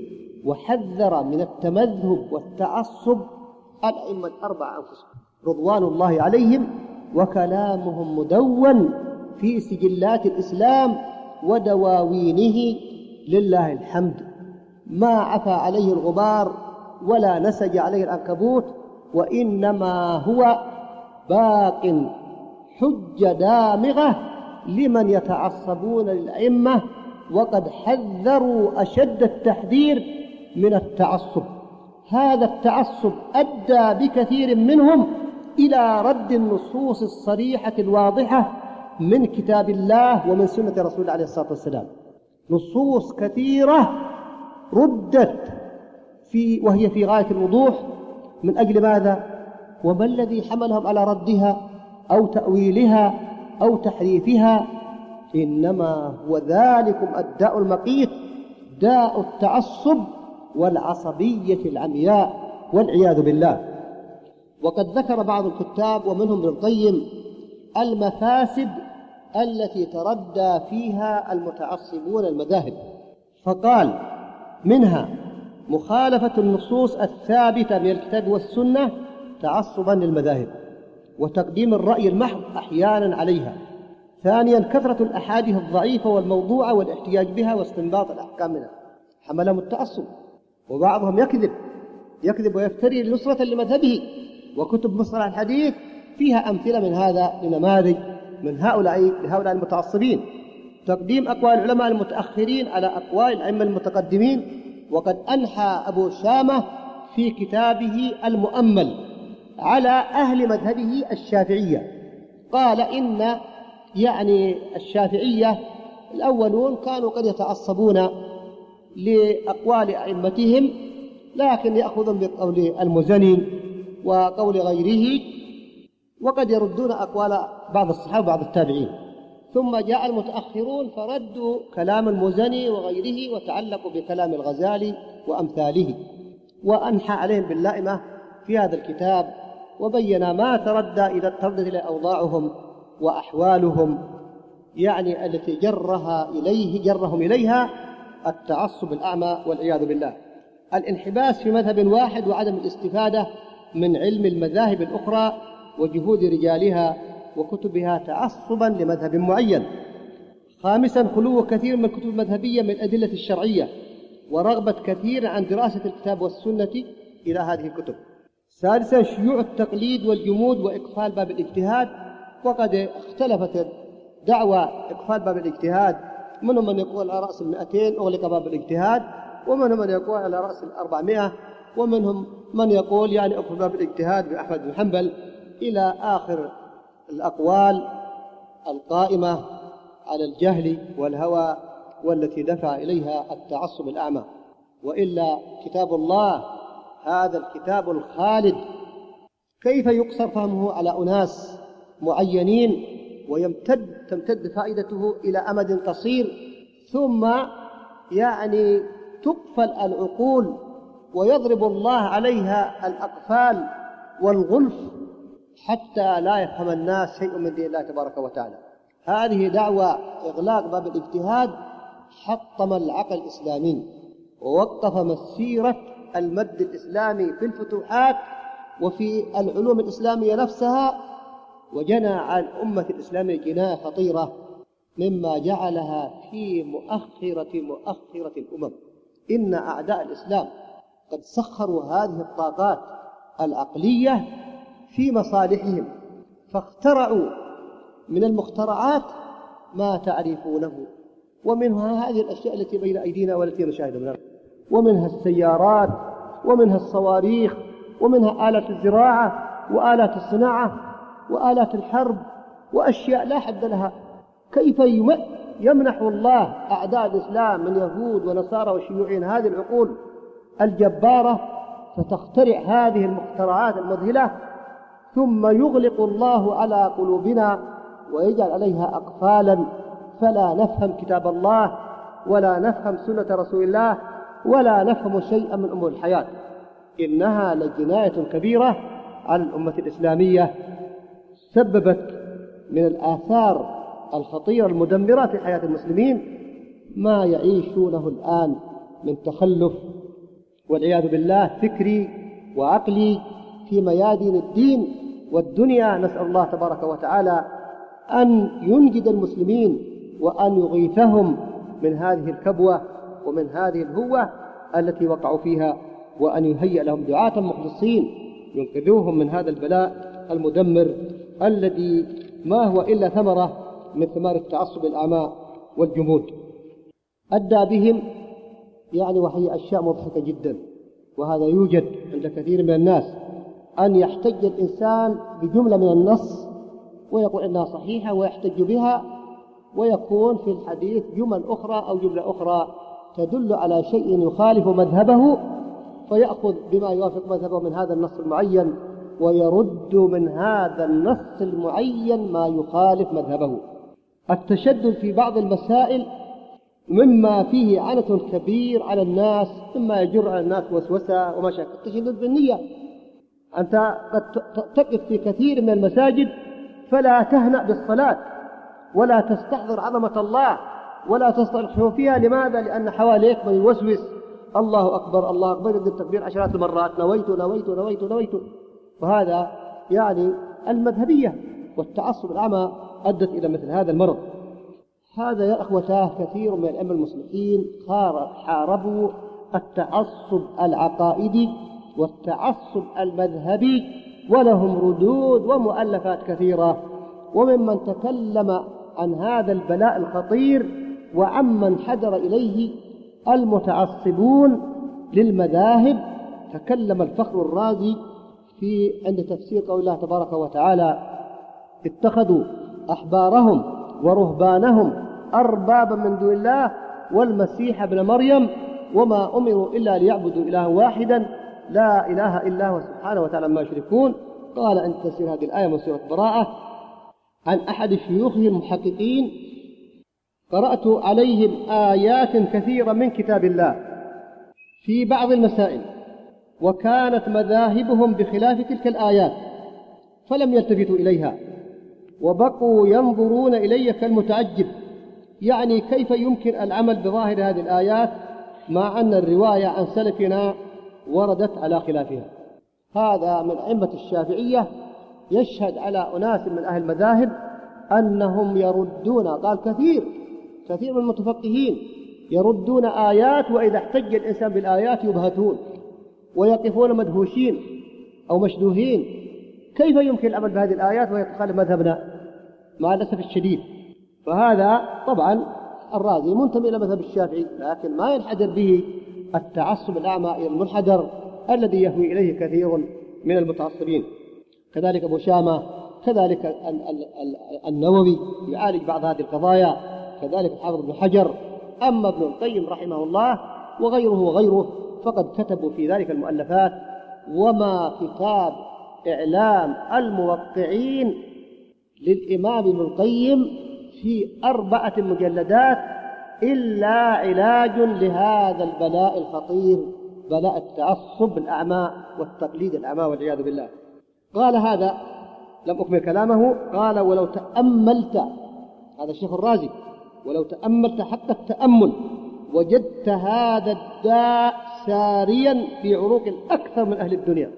وحذر من التمذهب والتعصب الأئمة الأربعة أنفسهم رضوان الله عليهم، وكلامهم مدون في سجلات الإسلام ودواوينه لله الحمد، ما عفى عليه الغبار ولا نسج عليه العنكبوت، وإنما هو باق حجة دامغة لمن يتعصبون للأئمة، وقد حذروا أشد التحذير من التعصب. هذا التعصب أدى بكثير منهم إلى رد النصوص الصريحة الواضحة من كتاب الله ومن سنة رسول الله عليه الصلاة والسلام. نصوص كثيرة ردت وهي في غاية الوضوح. من أجل ماذا؟ وما الذي حملهم على ردها أو تأويلها أو تحريفها؟ إنما هو ذلكم الداء المقيت، داء التعصب والعصبية العمياء والعياذ بالله. وقد ذكر بعض الكتاب ومنهم ابن القيم المفاسد التي تردى فيها المتعصبون المذاهب، فقال: منها مخالفة النصوص الثابتة من الكتاب والسنة تعصبا للمذاهب، وتقديم الرأي المحض أحيانا عليها. ثانيا كثرة الأحاديث الضعيفة والموضوعة والاحتجاج بها واستنباط الأحكام منها، حملهم التعصب. وبعضهم يكذب ويفتري نصرة لمذهبه، وكتب مصطلح الحديث فيها أمثلة من هذا لنماذج من هؤلاء المتعصبين. تقديم أقوال العلماء المتأخرين على أقوال الأئمة المتقدمين. وقد أنحى أبو شامة في كتابه المؤمل على أهل مذهبه الشافعية، قال إن الشافعية الأولون كانوا قد يتعصبون لأقوال أئمتهم، لكن يأخذون بقول المزني وقول غيره، وقد يردون أقوال بعض الصحابة وبعض التابعين. ثم جاء المتأخرون فردوا كلام المزني وغيره وتعلقوا بكلام الغزالي وأمثاله، وأنحى عليهم باللائمة في هذا الكتاب، وبين ما تردت إلى أوضاعهم وأحوالهم، التي جرهم إليها التعصب الأعمى والعياذ بالله. الانحباس في مذهب واحد وعدم الاستفادة من علم المذاهب الأخرى وجهود رجالها وكتبها تعصبا لمذهب معين. خامسا خلو كثير من الكتب المذهبية من الأدلة الشرعية، ورغبة كثير عن دراسة الكتاب والسنة إلى هذه الكتب. سادسا شيوع التقليد والجمود وإقفال باب الاجتهاد، وقد اختلفت دعوى إقفال باب الاجتهاد، منهم من يقول على رأس 200 أغلق باب الاجتهاد، ومنهم من يقول على رأس 400، ومنهم من يقول أقفل باب الاجتهاد بأحمد بن حنبل، إلى آخر الأقوال القائمة على الجهل والهوى والتي دفع إليها التعصب الأعمى. وإلا كتاب الله هذا الكتاب الخالد كيف يقصر فهمه على أناس معينين تمتد فائدته إلى أمد قصير، ثم تقفل العقول ويضرب الله عليها الأقفال والغلف حتى لا يفهم الناس شيء من دين الله تبارك وتعالى. هذه دعوة إغلاق باب الاجتهاد حطم العقل الإسلامي ووقف مسيرة المد الإسلامي في الفتوحات وفي العلوم الإسلامية نفسها، وجنى على الأمة الإسلامية جناية خطيرة مما جعلها في مؤخرة الأمم. إن أعداء الإسلام قد سخروا هذه الطاقات العقلية في مصالحهم، فاخترعوا من المخترعات ما تعرفونه، ومنها هذه الأشياء التي بين أيدينا والتي نشاهد منها، ومنها السيارات، ومنها الصواريخ، ومنها آلات الزراعة وآلات الصناعة وآلات الحرب وأشياء لا حد لها. كيف يمنح الله أعداء الإسلام من يهود ونصارى وشيوعين هذه العقول الجبارة فتخترع هذه المخترعات المذهلة، ثم يغلق الله على قلوبنا ويجعل عليها أقفالا، فلا نفهم كتاب الله ولا نفهم سنة رسول الله ولا نفهم شيئا من أمور الحياة. إنها لجناية كبيرة على الأمة الإسلامية، سببت من الآثار الخطيرة المدمرة في حياة المسلمين ما يعيشونه الآن من تخلف والعياذ بالله فكري وعقلي في ميادين الدين والدنيا. نسأل الله تبارك وتعالى أن ينجد المسلمين وأن يغيثهم من هذه الكبوة ومن هذه الهوة التي وقعوا فيها، وأن يهيئ لهم دعاة مخلصين ينقذوهم من هذا البلاء المدمر الذي ما هو إلا ثمرة من ثمار التعصب الأعمى والجمود. أدى بهم وهي أشياء مضحكة جدا، وهذا يوجد عند كثير من الناس، أن يحتج الإنسان بجملة من النص ويقول إنها صحيحة ويحتج بها، ويكون في الحديث جمل أخرى أو جملة أخرى تدل على شيء يخالف مذهبه، فيأخذ بما يوافق مذهبه من هذا النص المعين ويرد من هذا النص المعين ما يخالف مذهبه. التشدد في بعض المسائل مما فيه عنة كبير على الناس، مما يجر على الناس وسوسة ومشاكل. التشدد بالنية، أنت قد تقف في كثير من المساجد فلا تهنأ بالصلاة ولا تستحضر عظمة الله ولا تسترخص فيها. لماذا؟ لأن حواليك من يوسوس الله أكبر الله أكبر، يبدأ التكبير عشرات المرات، نويت نويت نويت نويت. فهذا المذهبية والتعصب الأعمى أدت إلى مثل هذا المرض. هذا يا أخوتاه كثير من الأئمة المصلحين حاربوا التعصب العقائدي والتعصب المذهبي، ولهم ردود ومؤلفات كثيرة. وممن تكلم عن هذا البلاء الخطير وعمن حدر إليه المتعصبون للمذاهب، تكلم الفخر الرازي عند تفسير قول الله تبارك وتعالى: اتخذوا أحبارهم ورهبانهم أربابا من دون الله والمسيح ابن مريم وما أمروا إلا ليعبدوا إلها واحدا لا إله إلا هو سبحانه وتعالى ما يشركون. قال أن تفسير هذه الآية من سورة براءة عن أحد شيوخه المحققين: قرأت عليهم آيات كثيرة من كتاب الله في بعض المسائل، وكانت مذاهبهم بخلاف تلك الآيات فلم يلتفتوا إليها، وبقوا ينظرون إلي كالمتعجب، كيف يمكن العمل بظاهر هذه الآيات مع أن الرواية عن سلفنا وردت على خلافها. هذا من أئمة الشافعية يشهد على أناس من أهل المذاهب أنهم يردون، قال كثير من المتفقهين يردون آيات، وإذا احتج الإنسان بالآيات يبهتون ويقفون مدهوشين أو مشدوهين. كيف يمكن العمل بهذه الآيات وهي تخالف مذهبنا؟ مع الأسف الشديد. فهذا طبعا الرازي منتمي إلى مذهب الشافعي، لكن ما ينحدر به التعصب الأعمى إلى المنحدر الذي يهوي إليه كثير من المتعصبين. كذلك أبو شامة، كذلك النووي يعالج بعض هذه القضايا، كذلك الحافظ ابن حجر. أما ابن القيم رحمه الله وغيره فقد كتبوا في ذلك المؤلفات. وما كتاب إعلام الموقعين للإمام ابن القيم في 4 مجلدات إلا علاج لهذا البلاء الخطير، بلاء التعصب الأعمى والتقليد الأعمى والعياذ بالله. قال هذا، لم أكمل كلامه، قال: ولو تأملت، هذا الشيخ الرازي، ولو تأملت حق التأمل وجدت هذا الداء ساريا في عروق الأكثر من أهل الدنيا.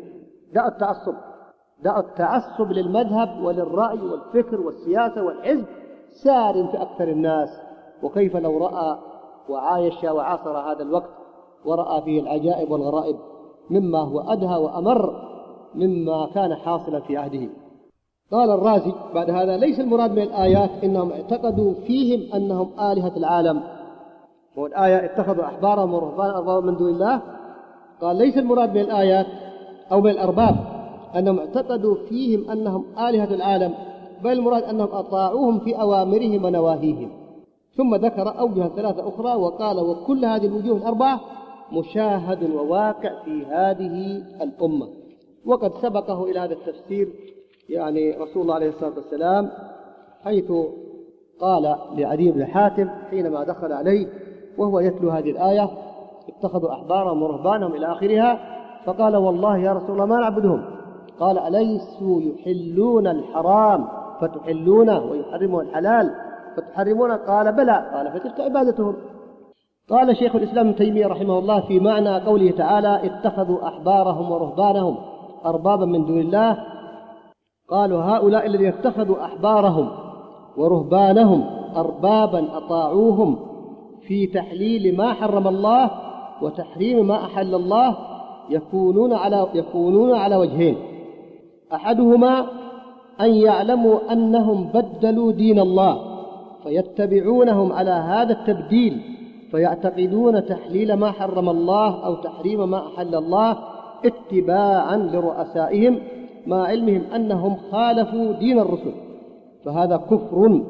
داء التعصب للمذهب وللرأي والفكر والسياسة والحزب سار في أكثر الناس. وكيف لو رأى وعايش وعاصر هذا الوقت ورأى فيه العجائب والغرائب مما هو أدهى وأمر مما كان حاصلا في عهده. قال الرازي بعد هذا: ليس المراد من الآيات إنهم اعتقدوا فيهم أنهم آلهة العالم. والآية اتخذوا أحبارهم ورهبانهم أربابا من دون الله. قال: ليس المراد من الآيات أو من الأرباب أنهم اعتقدوا فيهم أنهم آلهة العالم، بل المراد أنهم أطاعوهم في أوامرهم ونواهيهم. ثم ذكر أوجها 3 أخرى وقال: وكل هذه الوجوه ال4 مشاهد وواقع في هذه الأمة. وقد سبقه إلى هذا التفسير رسول الله عليه الصلاة والسلام، حيث قال لعدي بن حاتم حينما دخل عليه وهو يتلو هذه الآية: اتخذوا أحبارهم ورهبانهم إلى آخرها، فقال: والله يا رسول الله ما نعبدهم. قال: أليسوا يحلون الحرام فتحلونه ويحرمون الحلال فتحرمونه؟ قال: بلى. قال: فتلك عبادتهم. قال شيخ الإسلام ابن تيمية رحمه الله في معنى قوله تعالى اتخذوا أحبارهم ورهبانهم أربابا من دون الله، قالوا هؤلاء الذين اتخذوا أحبارهم ورهبانهم أربابا أطاعوهم في تحليل ما حرم الله وتحريم ما أحل الله يكونون على وجهين: أحدهما أن يعلموا أنهم بدلوا دين الله فيتبعونهم على هذا التبديل فيعتقدون تحليل ما حرم الله أو تحريم ما أحل الله اتباعا لرؤسائهم مع علمهم أنهم خالفوا دين الرسل، فهذا كفر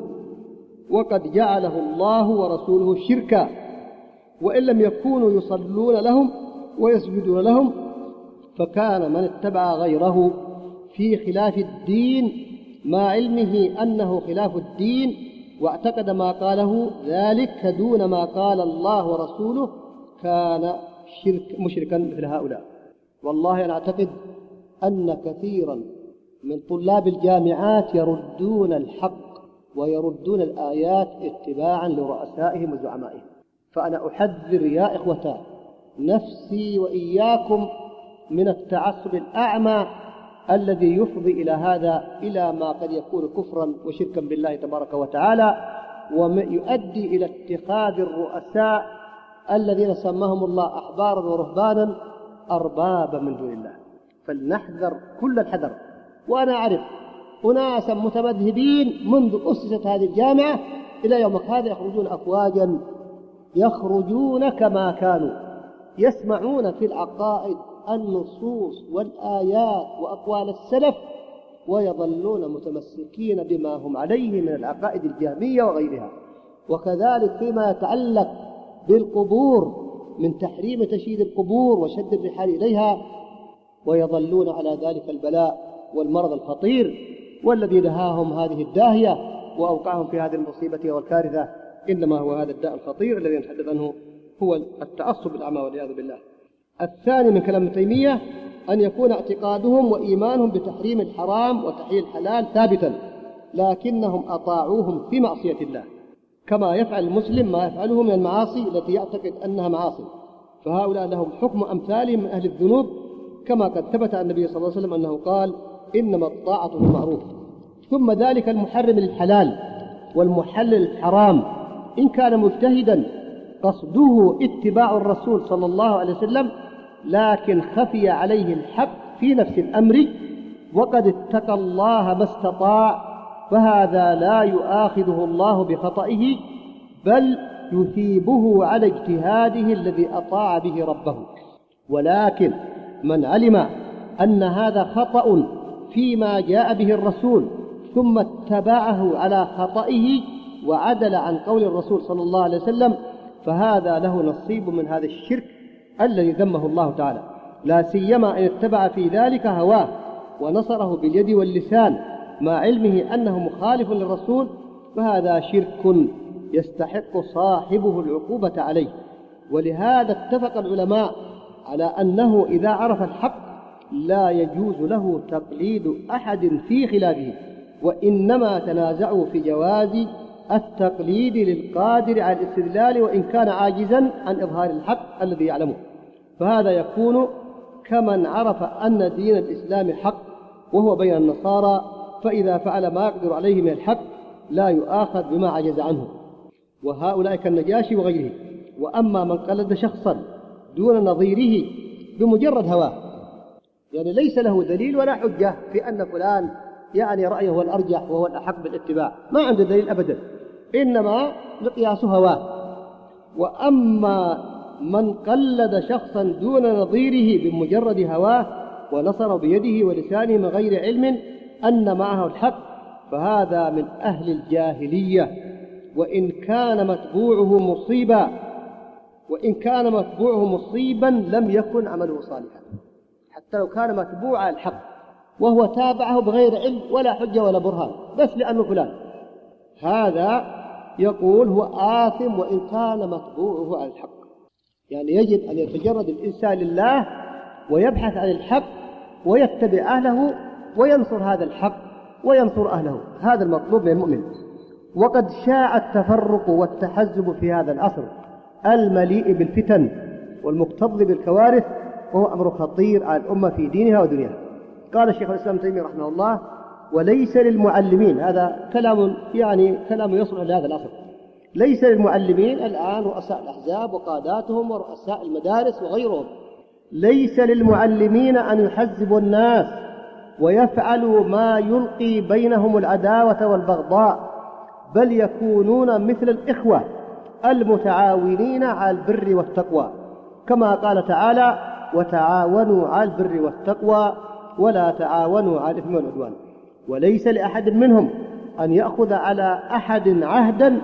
وقد جعله الله ورسوله شركا، وإن لم يكونوا يصلون لهم ويسجدون لهم، فكان من اتبع غيره في خلاف الدين مع علمه أنه خلاف الدين واعتقد ما قاله ذلك دون ما قال الله ورسوله كان مشركا مثل هؤلاء. والله أنا أعتقد أن كثيرا من طلاب الجامعات يردون الحق ويردون الآيات اتباعا لرؤسائهم وزعمائهم، فأنا أحذر يا إخوتان نفسي وإياكم من التعصب الأعمى الذي يفضي إلى ما قد يكون كفرا وشركا بالله تبارك وتعالى، ويؤدي إلى اتخاذ الرؤساء الذين سماهم الله أحبارا ورهبانا أربابا من دون الله. فلنحذر كل الحذر. وأنا أعرف أناسا متمذهبين منذ أسست هذه الجامعة إلى يومك هذا يخرجون أفواجا، يخرجون كما كانوا يسمعون في العقائد النصوص والآيات وأقوال السلف ويظلون متمسكين بما هم عليه من العقائد الجهمية وغيرها. وكذلك فيما يتعلق بالقبور من تحريم تشييد القبور وشد الرحال إليها، ويظلون على ذلك البلاء والمرض الخطير، والذي دهاهم هذه الداهية وأوقعهم في هذه المصيبة والكارثة إنما هو هذا الداء الخطير الذي نتحدث عنه، هو التعصب الأعمى والعياذ بالله. الثاني من كلام ابن تيمية أن يكون اعتقادهم وإيمانهم بتحريم الحرام وتحليل الحلال ثابتا، لكنهم أطاعوهم في معصية الله، كما يفعل المسلم ما يفعله من المعاصي التي يعتقد أنها معاصي، فهؤلاء لهم حكم أمثالهم من أهل الذنوب، كما قد ثبت عن النبي صلى الله عليه وسلم أنه قال إنما الطاعة بالمعروف. ثم ذلك المحرم للحلال والمحلل الحرام إن كان مجتهدا قصده اتباع الرسول صلى الله عليه وسلم، لكن خفي عليه الحق في نفس الأمر وقد اتقى الله ما استطاع، فهذا لا يؤاخذه الله بخطئه بل يثيبه على اجتهاده الذي أطاع به ربه. ولكن من علم أن هذا خطأ فيما جاء به الرسول ثم اتبعه على خطئه وعدل عن قول الرسول صلى الله عليه وسلم، فهذا له نصيب من هذا الشرك الذي ذمه الله تعالى، لا سيما إن اتبع في ذلك هواه ونصره باليد واللسان مع علمه أنه مخالف للرسول، فهذا شرك يستحق صاحبه العقوبة عليه. ولهذا اتفق العلماء على أنه إذا عرف الحق لا يجوز له تقليد أحد في خلافه، وإنما تنازعوا في جواز التقليد للقادر على الاستدلال وإن كان عاجزا عن إظهار الحق الذي يعلمه، فهذا يكون كمن عرف أن دين الإسلام حق وهو بين النصارى، فإذا فعل ما يقدر عليه من الحق لا يؤاخذ بما عجز عنه، وهؤلاء كالنجاشي وغيره. وأما من قلد شخصا دون نظيره بمجرد هواه، يعني ليس له دليل ولا حجة في أن فلان يعني رأيه هو الأرجح وهو الأحق بالاتباع، ما عنده دليل أبدا، إنما مقياس هواه. وأما من قلد شخصا دون نظيره بمجرد هواه ونصر بيده ولسانه من غير علم أن معه الحق، فهذا من أهل الجاهلية، وإن كان متبوعه مصيبا لم يكن عمله صالحا، حتى لو كان متبوع الحق وهو تابعه بغير علم ولا حجة ولا برهان بس لأنه فلان، هذا يقول هو آثم وإن كان متبوعه على الحق. يعني يجب أن يتجرد الإنسان لله ويبحث عن الحق ويتبع أهله وينصر هذا الحق وينصر أهله، هذا المطلوب من المؤمن. وقد شاع التفرق والتحزب في هذا العصر، المليء بالفتن والمكتظ بالكوارث، وهو أمر خطير على الأمة في دينها ودنياها. قال الشيخ الإسلام ابن تيمية رحمه الله: وليس للمعلمين، هذا كلام يصلح لهذا العصر، ليس للمعلمين الآن رؤساء الأحزاب وقاداتهم ورؤساء المدارس وغيرهم، ليس للمعلمين أن يحزبوا الناس ويفعلوا ما يلقي بينهم العداوة والبغضاء، بل يكونون مثل الإخوة المتعاونين على البر والتقوى، كما قال تعالى: وتعاونوا على البر والتقوى ولا تعاونوا على الإثم والعدوان. وليس لأحد منهم أن يأخذ على أحد عهدا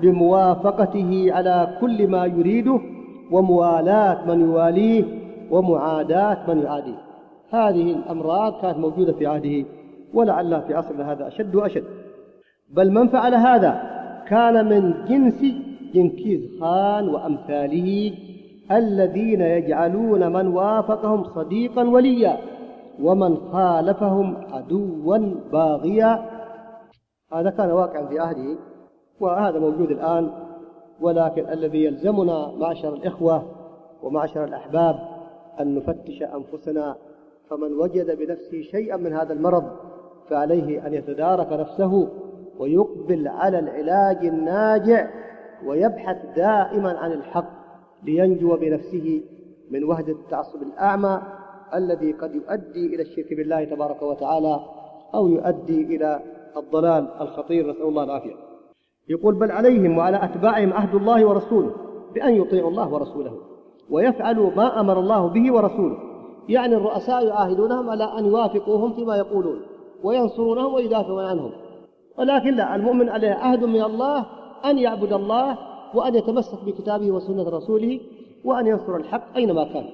بموافقته على كل ما يريده، وموالاة من يواليه ومعاداة من يعاديه. هذه الأمراض كانت موجودة في عهده، ولعلها في عصرنا هذا أشد وأشد. بل من فعل هذا كان من جنس جنكيز خان وأمثاله، الذين يجعلون من وافقهم صديقا وليا ومن خالفهم عدوا باغيا. هذا كان واقعا في عهده، وهذا موجود الآن. ولكن الذي يلزمنا معشر الإخوة ومعشر الأحباب أن نفتش أنفسنا، فمن وجد بنفسه شيئا من هذا المرض فعليه أن يتدارك نفسه ويقبل على العلاج الناجع، ويبحث دائما عن الحق لينجو بنفسه من وهدة التعصب الأعمى الذي قد يؤدي إلى الشرك بالله تبارك وتعالى، أو يؤدي إلى الضلال الخطير، نسأل الله العافية. يقول: بل عليهم وعلى أتباعهم عهد الله ورسوله بأن يطيعوا الله ورسوله ويفعلوا ما أمر الله به ورسوله. يعني الرؤساء يعاهدونهم على أن يوافقوهم فيما يقولون وينصرونهم ويدافعون عنهم، ولكن لا، المؤمن عليه عهد من الله أن يعبد الله وأن يتمسك بكتابه وسنة رسوله وأن ينصر الحق أينما كان،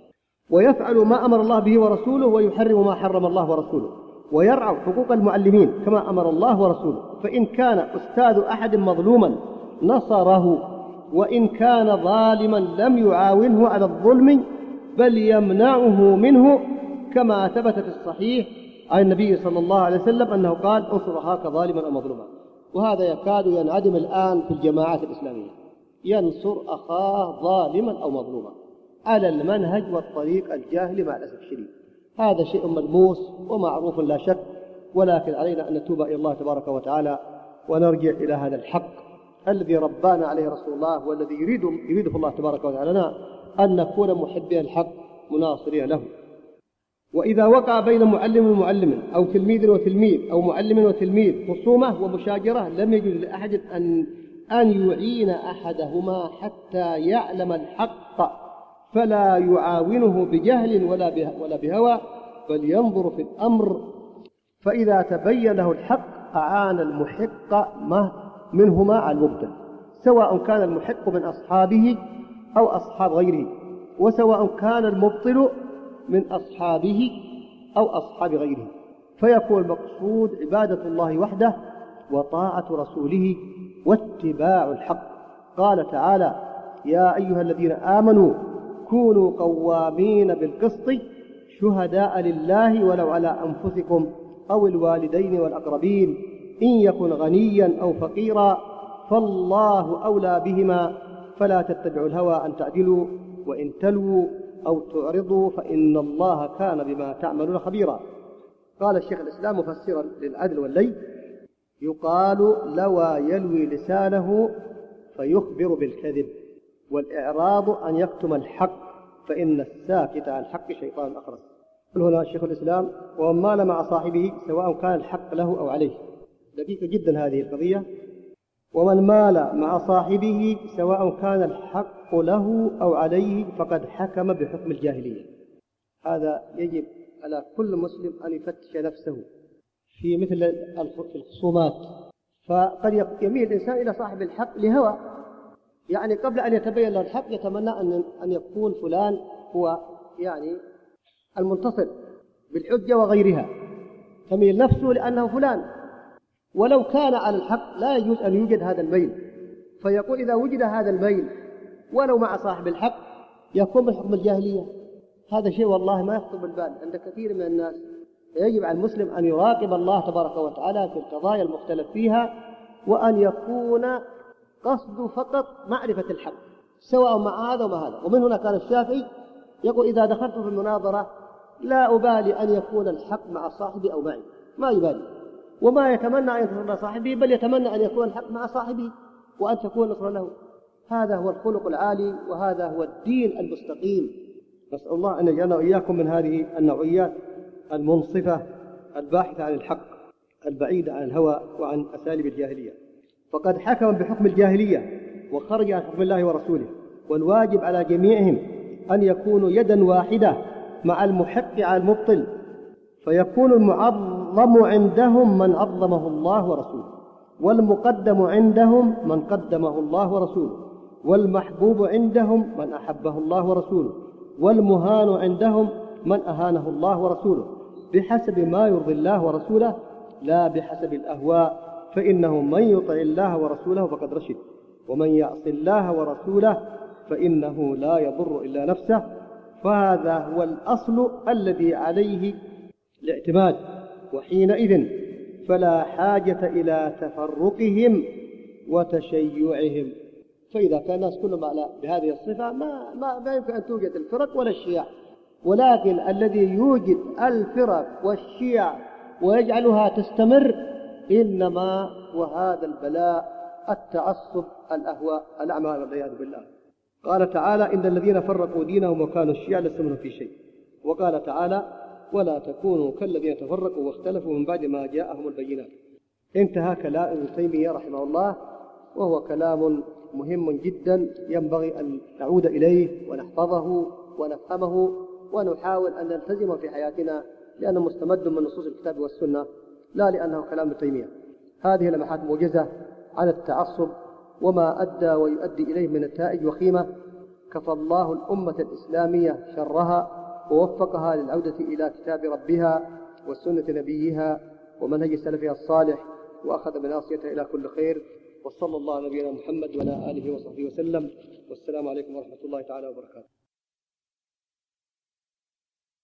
ويفعل ما أمر الله به ورسوله ويحرم ما حرم الله ورسوله، ويرعوا حقوق المعلمين كما أمر الله ورسوله. فإن كان أستاذ أحد مظلوما نصره، وإن كان ظالما لم يعاونه على الظلم بل يمنعه منه، كما ثبت في الصحيح عن النبي صلى الله عليه وسلم أنه قال: انصر أخاك ظالما أو مظلوما. وهذا يكاد ينعدم الآن في الجماعات الإسلامية، ينصر أخاه ظالما أو مظلوما على المنهج والطريق الجاهلي مع الأسف الشديد. هذا شيء ملموس ومعروف لا شك، ولكن علينا أن نتوب إلى الله تبارك وتعالى ونرجع إلى هذا الحق الذي ربانا عليه رسول الله، والذي يريده الله تبارك وتعالى لنا أن نكون محبين الحق مناصرين له. وإذا وقع بين معلم ومعلم أو تلميذ وتلميذ أو معلم وتلميذ خصومة ومشاجرة، لم يجوز لأحد أن يعين أحدهما حتى يعلم الحق، فلا يعاونه بجهل ولا بهوى، بل ينظر في الأمر، فإذا تبين له الحق أعان المحق منهما على المبطل، سواء كان المحق من أصحابه أو أصحاب غيره، وسواء كان المبطل من أصحابه أو أصحاب غيره، فيكون المقصود عبادة الله وحده وطاعة رسوله واتباع الحق. قال تعالى: يا أيها الذين آمنوا كونوا قوامين بالقسط شهداء لله ولو على أنفسكم أو الوالدين والأقربين إن يكن غنيا أو فقيرا فالله أولى بهما فلا تتبعوا الهوى أن تعدلوا وإن تلووا أو تعرضوا فإن الله كان بما تعملون خبيرا. قال الشيخ الإسلام مفسرا للعدل واللي: يقال لوى يلوي لسانه فيخبر بالكذب، والإعراض أن يكتم الحق، فإن الساكت عن الحق شيطان أخرس. قل هنا الشيخ الإسلام: ومن مال مع صاحبه سواء كان الحق له أو عليه. دقيقة جدا هذه القضية. ومن مال مع صاحبه سواء كان الحق له أو عليه فقد حكم بحكم الجاهلية. هذا يجب على كل مسلم أن يفتش نفسه في مثل الخصومات، فقد يميل الإنسان إلى صاحب الحق لهوى، يعني قبل أن يتبين له الحق يتمنى أن يكون فلان هو يعني المنتصر بالحجة وغيرها، تميل نفسه لأنه فلان، ولو كان على الحق لا يجوز أن يوجد هذا الميل، فيقول إذا وجد هذا الميل ولو مع صاحب الحق يكون بحكم الجاهلية. هذا شيء والله ما يخطر بالبال عند كثير من الناس. يجب على المسلم أن يراقب الله تبارك وتعالى في القضايا المختلف فيها، وأن يكون قصده فقط معرفة الحق سواء مع هذا ومع هذا. ومن هنا كان الشافعي يقول إذا دخلت في المناظرة لا أبالي أن يكون الحق مع صاحبي أو معي، ما يبالي، وما يتمنى أن ينتصر على صاحبه، بل يتمنى أن يكون الحق مع صاحبه وأن تكون نصر له. هذا هو الخلق العالي، وهذا هو الدين المستقيم. نسأل الله أن يجعلنا وإياكم من هذه النوعيات المنصفة الباحثة عن الحق البعيدة عن الهوى وعن أساليب الجاهلية. فقد حكم بحكم الجاهلية وخرج عن حكم الله ورسوله، والواجب على جميعهم أن يكونوا يدا واحدة مع المحق على المبطل، فيكون المعظم عندهم من عظمه الله ورسوله، والمقدم عندهم من قدمه الله ورسوله، والمحبوب عندهم من أحبه الله ورسوله، والمهان عندهم من أهانه الله ورسوله، بحسب ما يرضي الله ورسوله لا بحسب الأهواء، فإنه من يطع الله ورسوله فقد رشد، ومن يعص الله ورسوله فإنه لا يضر إلا نفسه. فهذا هو الأصل الذي عليه الاعتماد، وحينئذ فلا حاجة إلى تفرقهم وتشيعهم. فإذا كان الناس كلهم بهذه الصفة ما يمكن أن توجد الفرق ولا الشيع. ولكن الذي يوجد الفرق والشيع ويجعلها تستمر إنما وهذا البلاء التعصب الأهواء الأعمال والعياذ بالله. قال تعالى إن الذين فرقوا دينهم وكانوا شيعا لست منهم في شيء. وقال تعالى ولا تكونوا كالذين تفرقوا واختلفوا من بعد ما جاءهم البينات. انتهى كلام ابن تيمية رحمه الله، وهو كلام مهم جدا ينبغي أن نعود إليه ونحفظه ونفهمه ونحاول أن نلتزمه في حياتنا، لأنه مستمد من نصوص الكتاب والسنة لا لأنه كلام ابن تيمية. هذه لمحات موجزة عن التعصب وما أدى ويؤدي إليه من نتائج وخيمة. كفى الله الأمة الإسلامية شرها ووفقها للعودة إلى كتاب ربها وسنة نبيها ومنهج سلفها الصالح، وأخذ بناصيتها إلى كل خير. وصلى الله على نبينا محمد وعلى آله وصحبه وسلم، والسلام عليكم ورحمة الله تعالى وبركاته.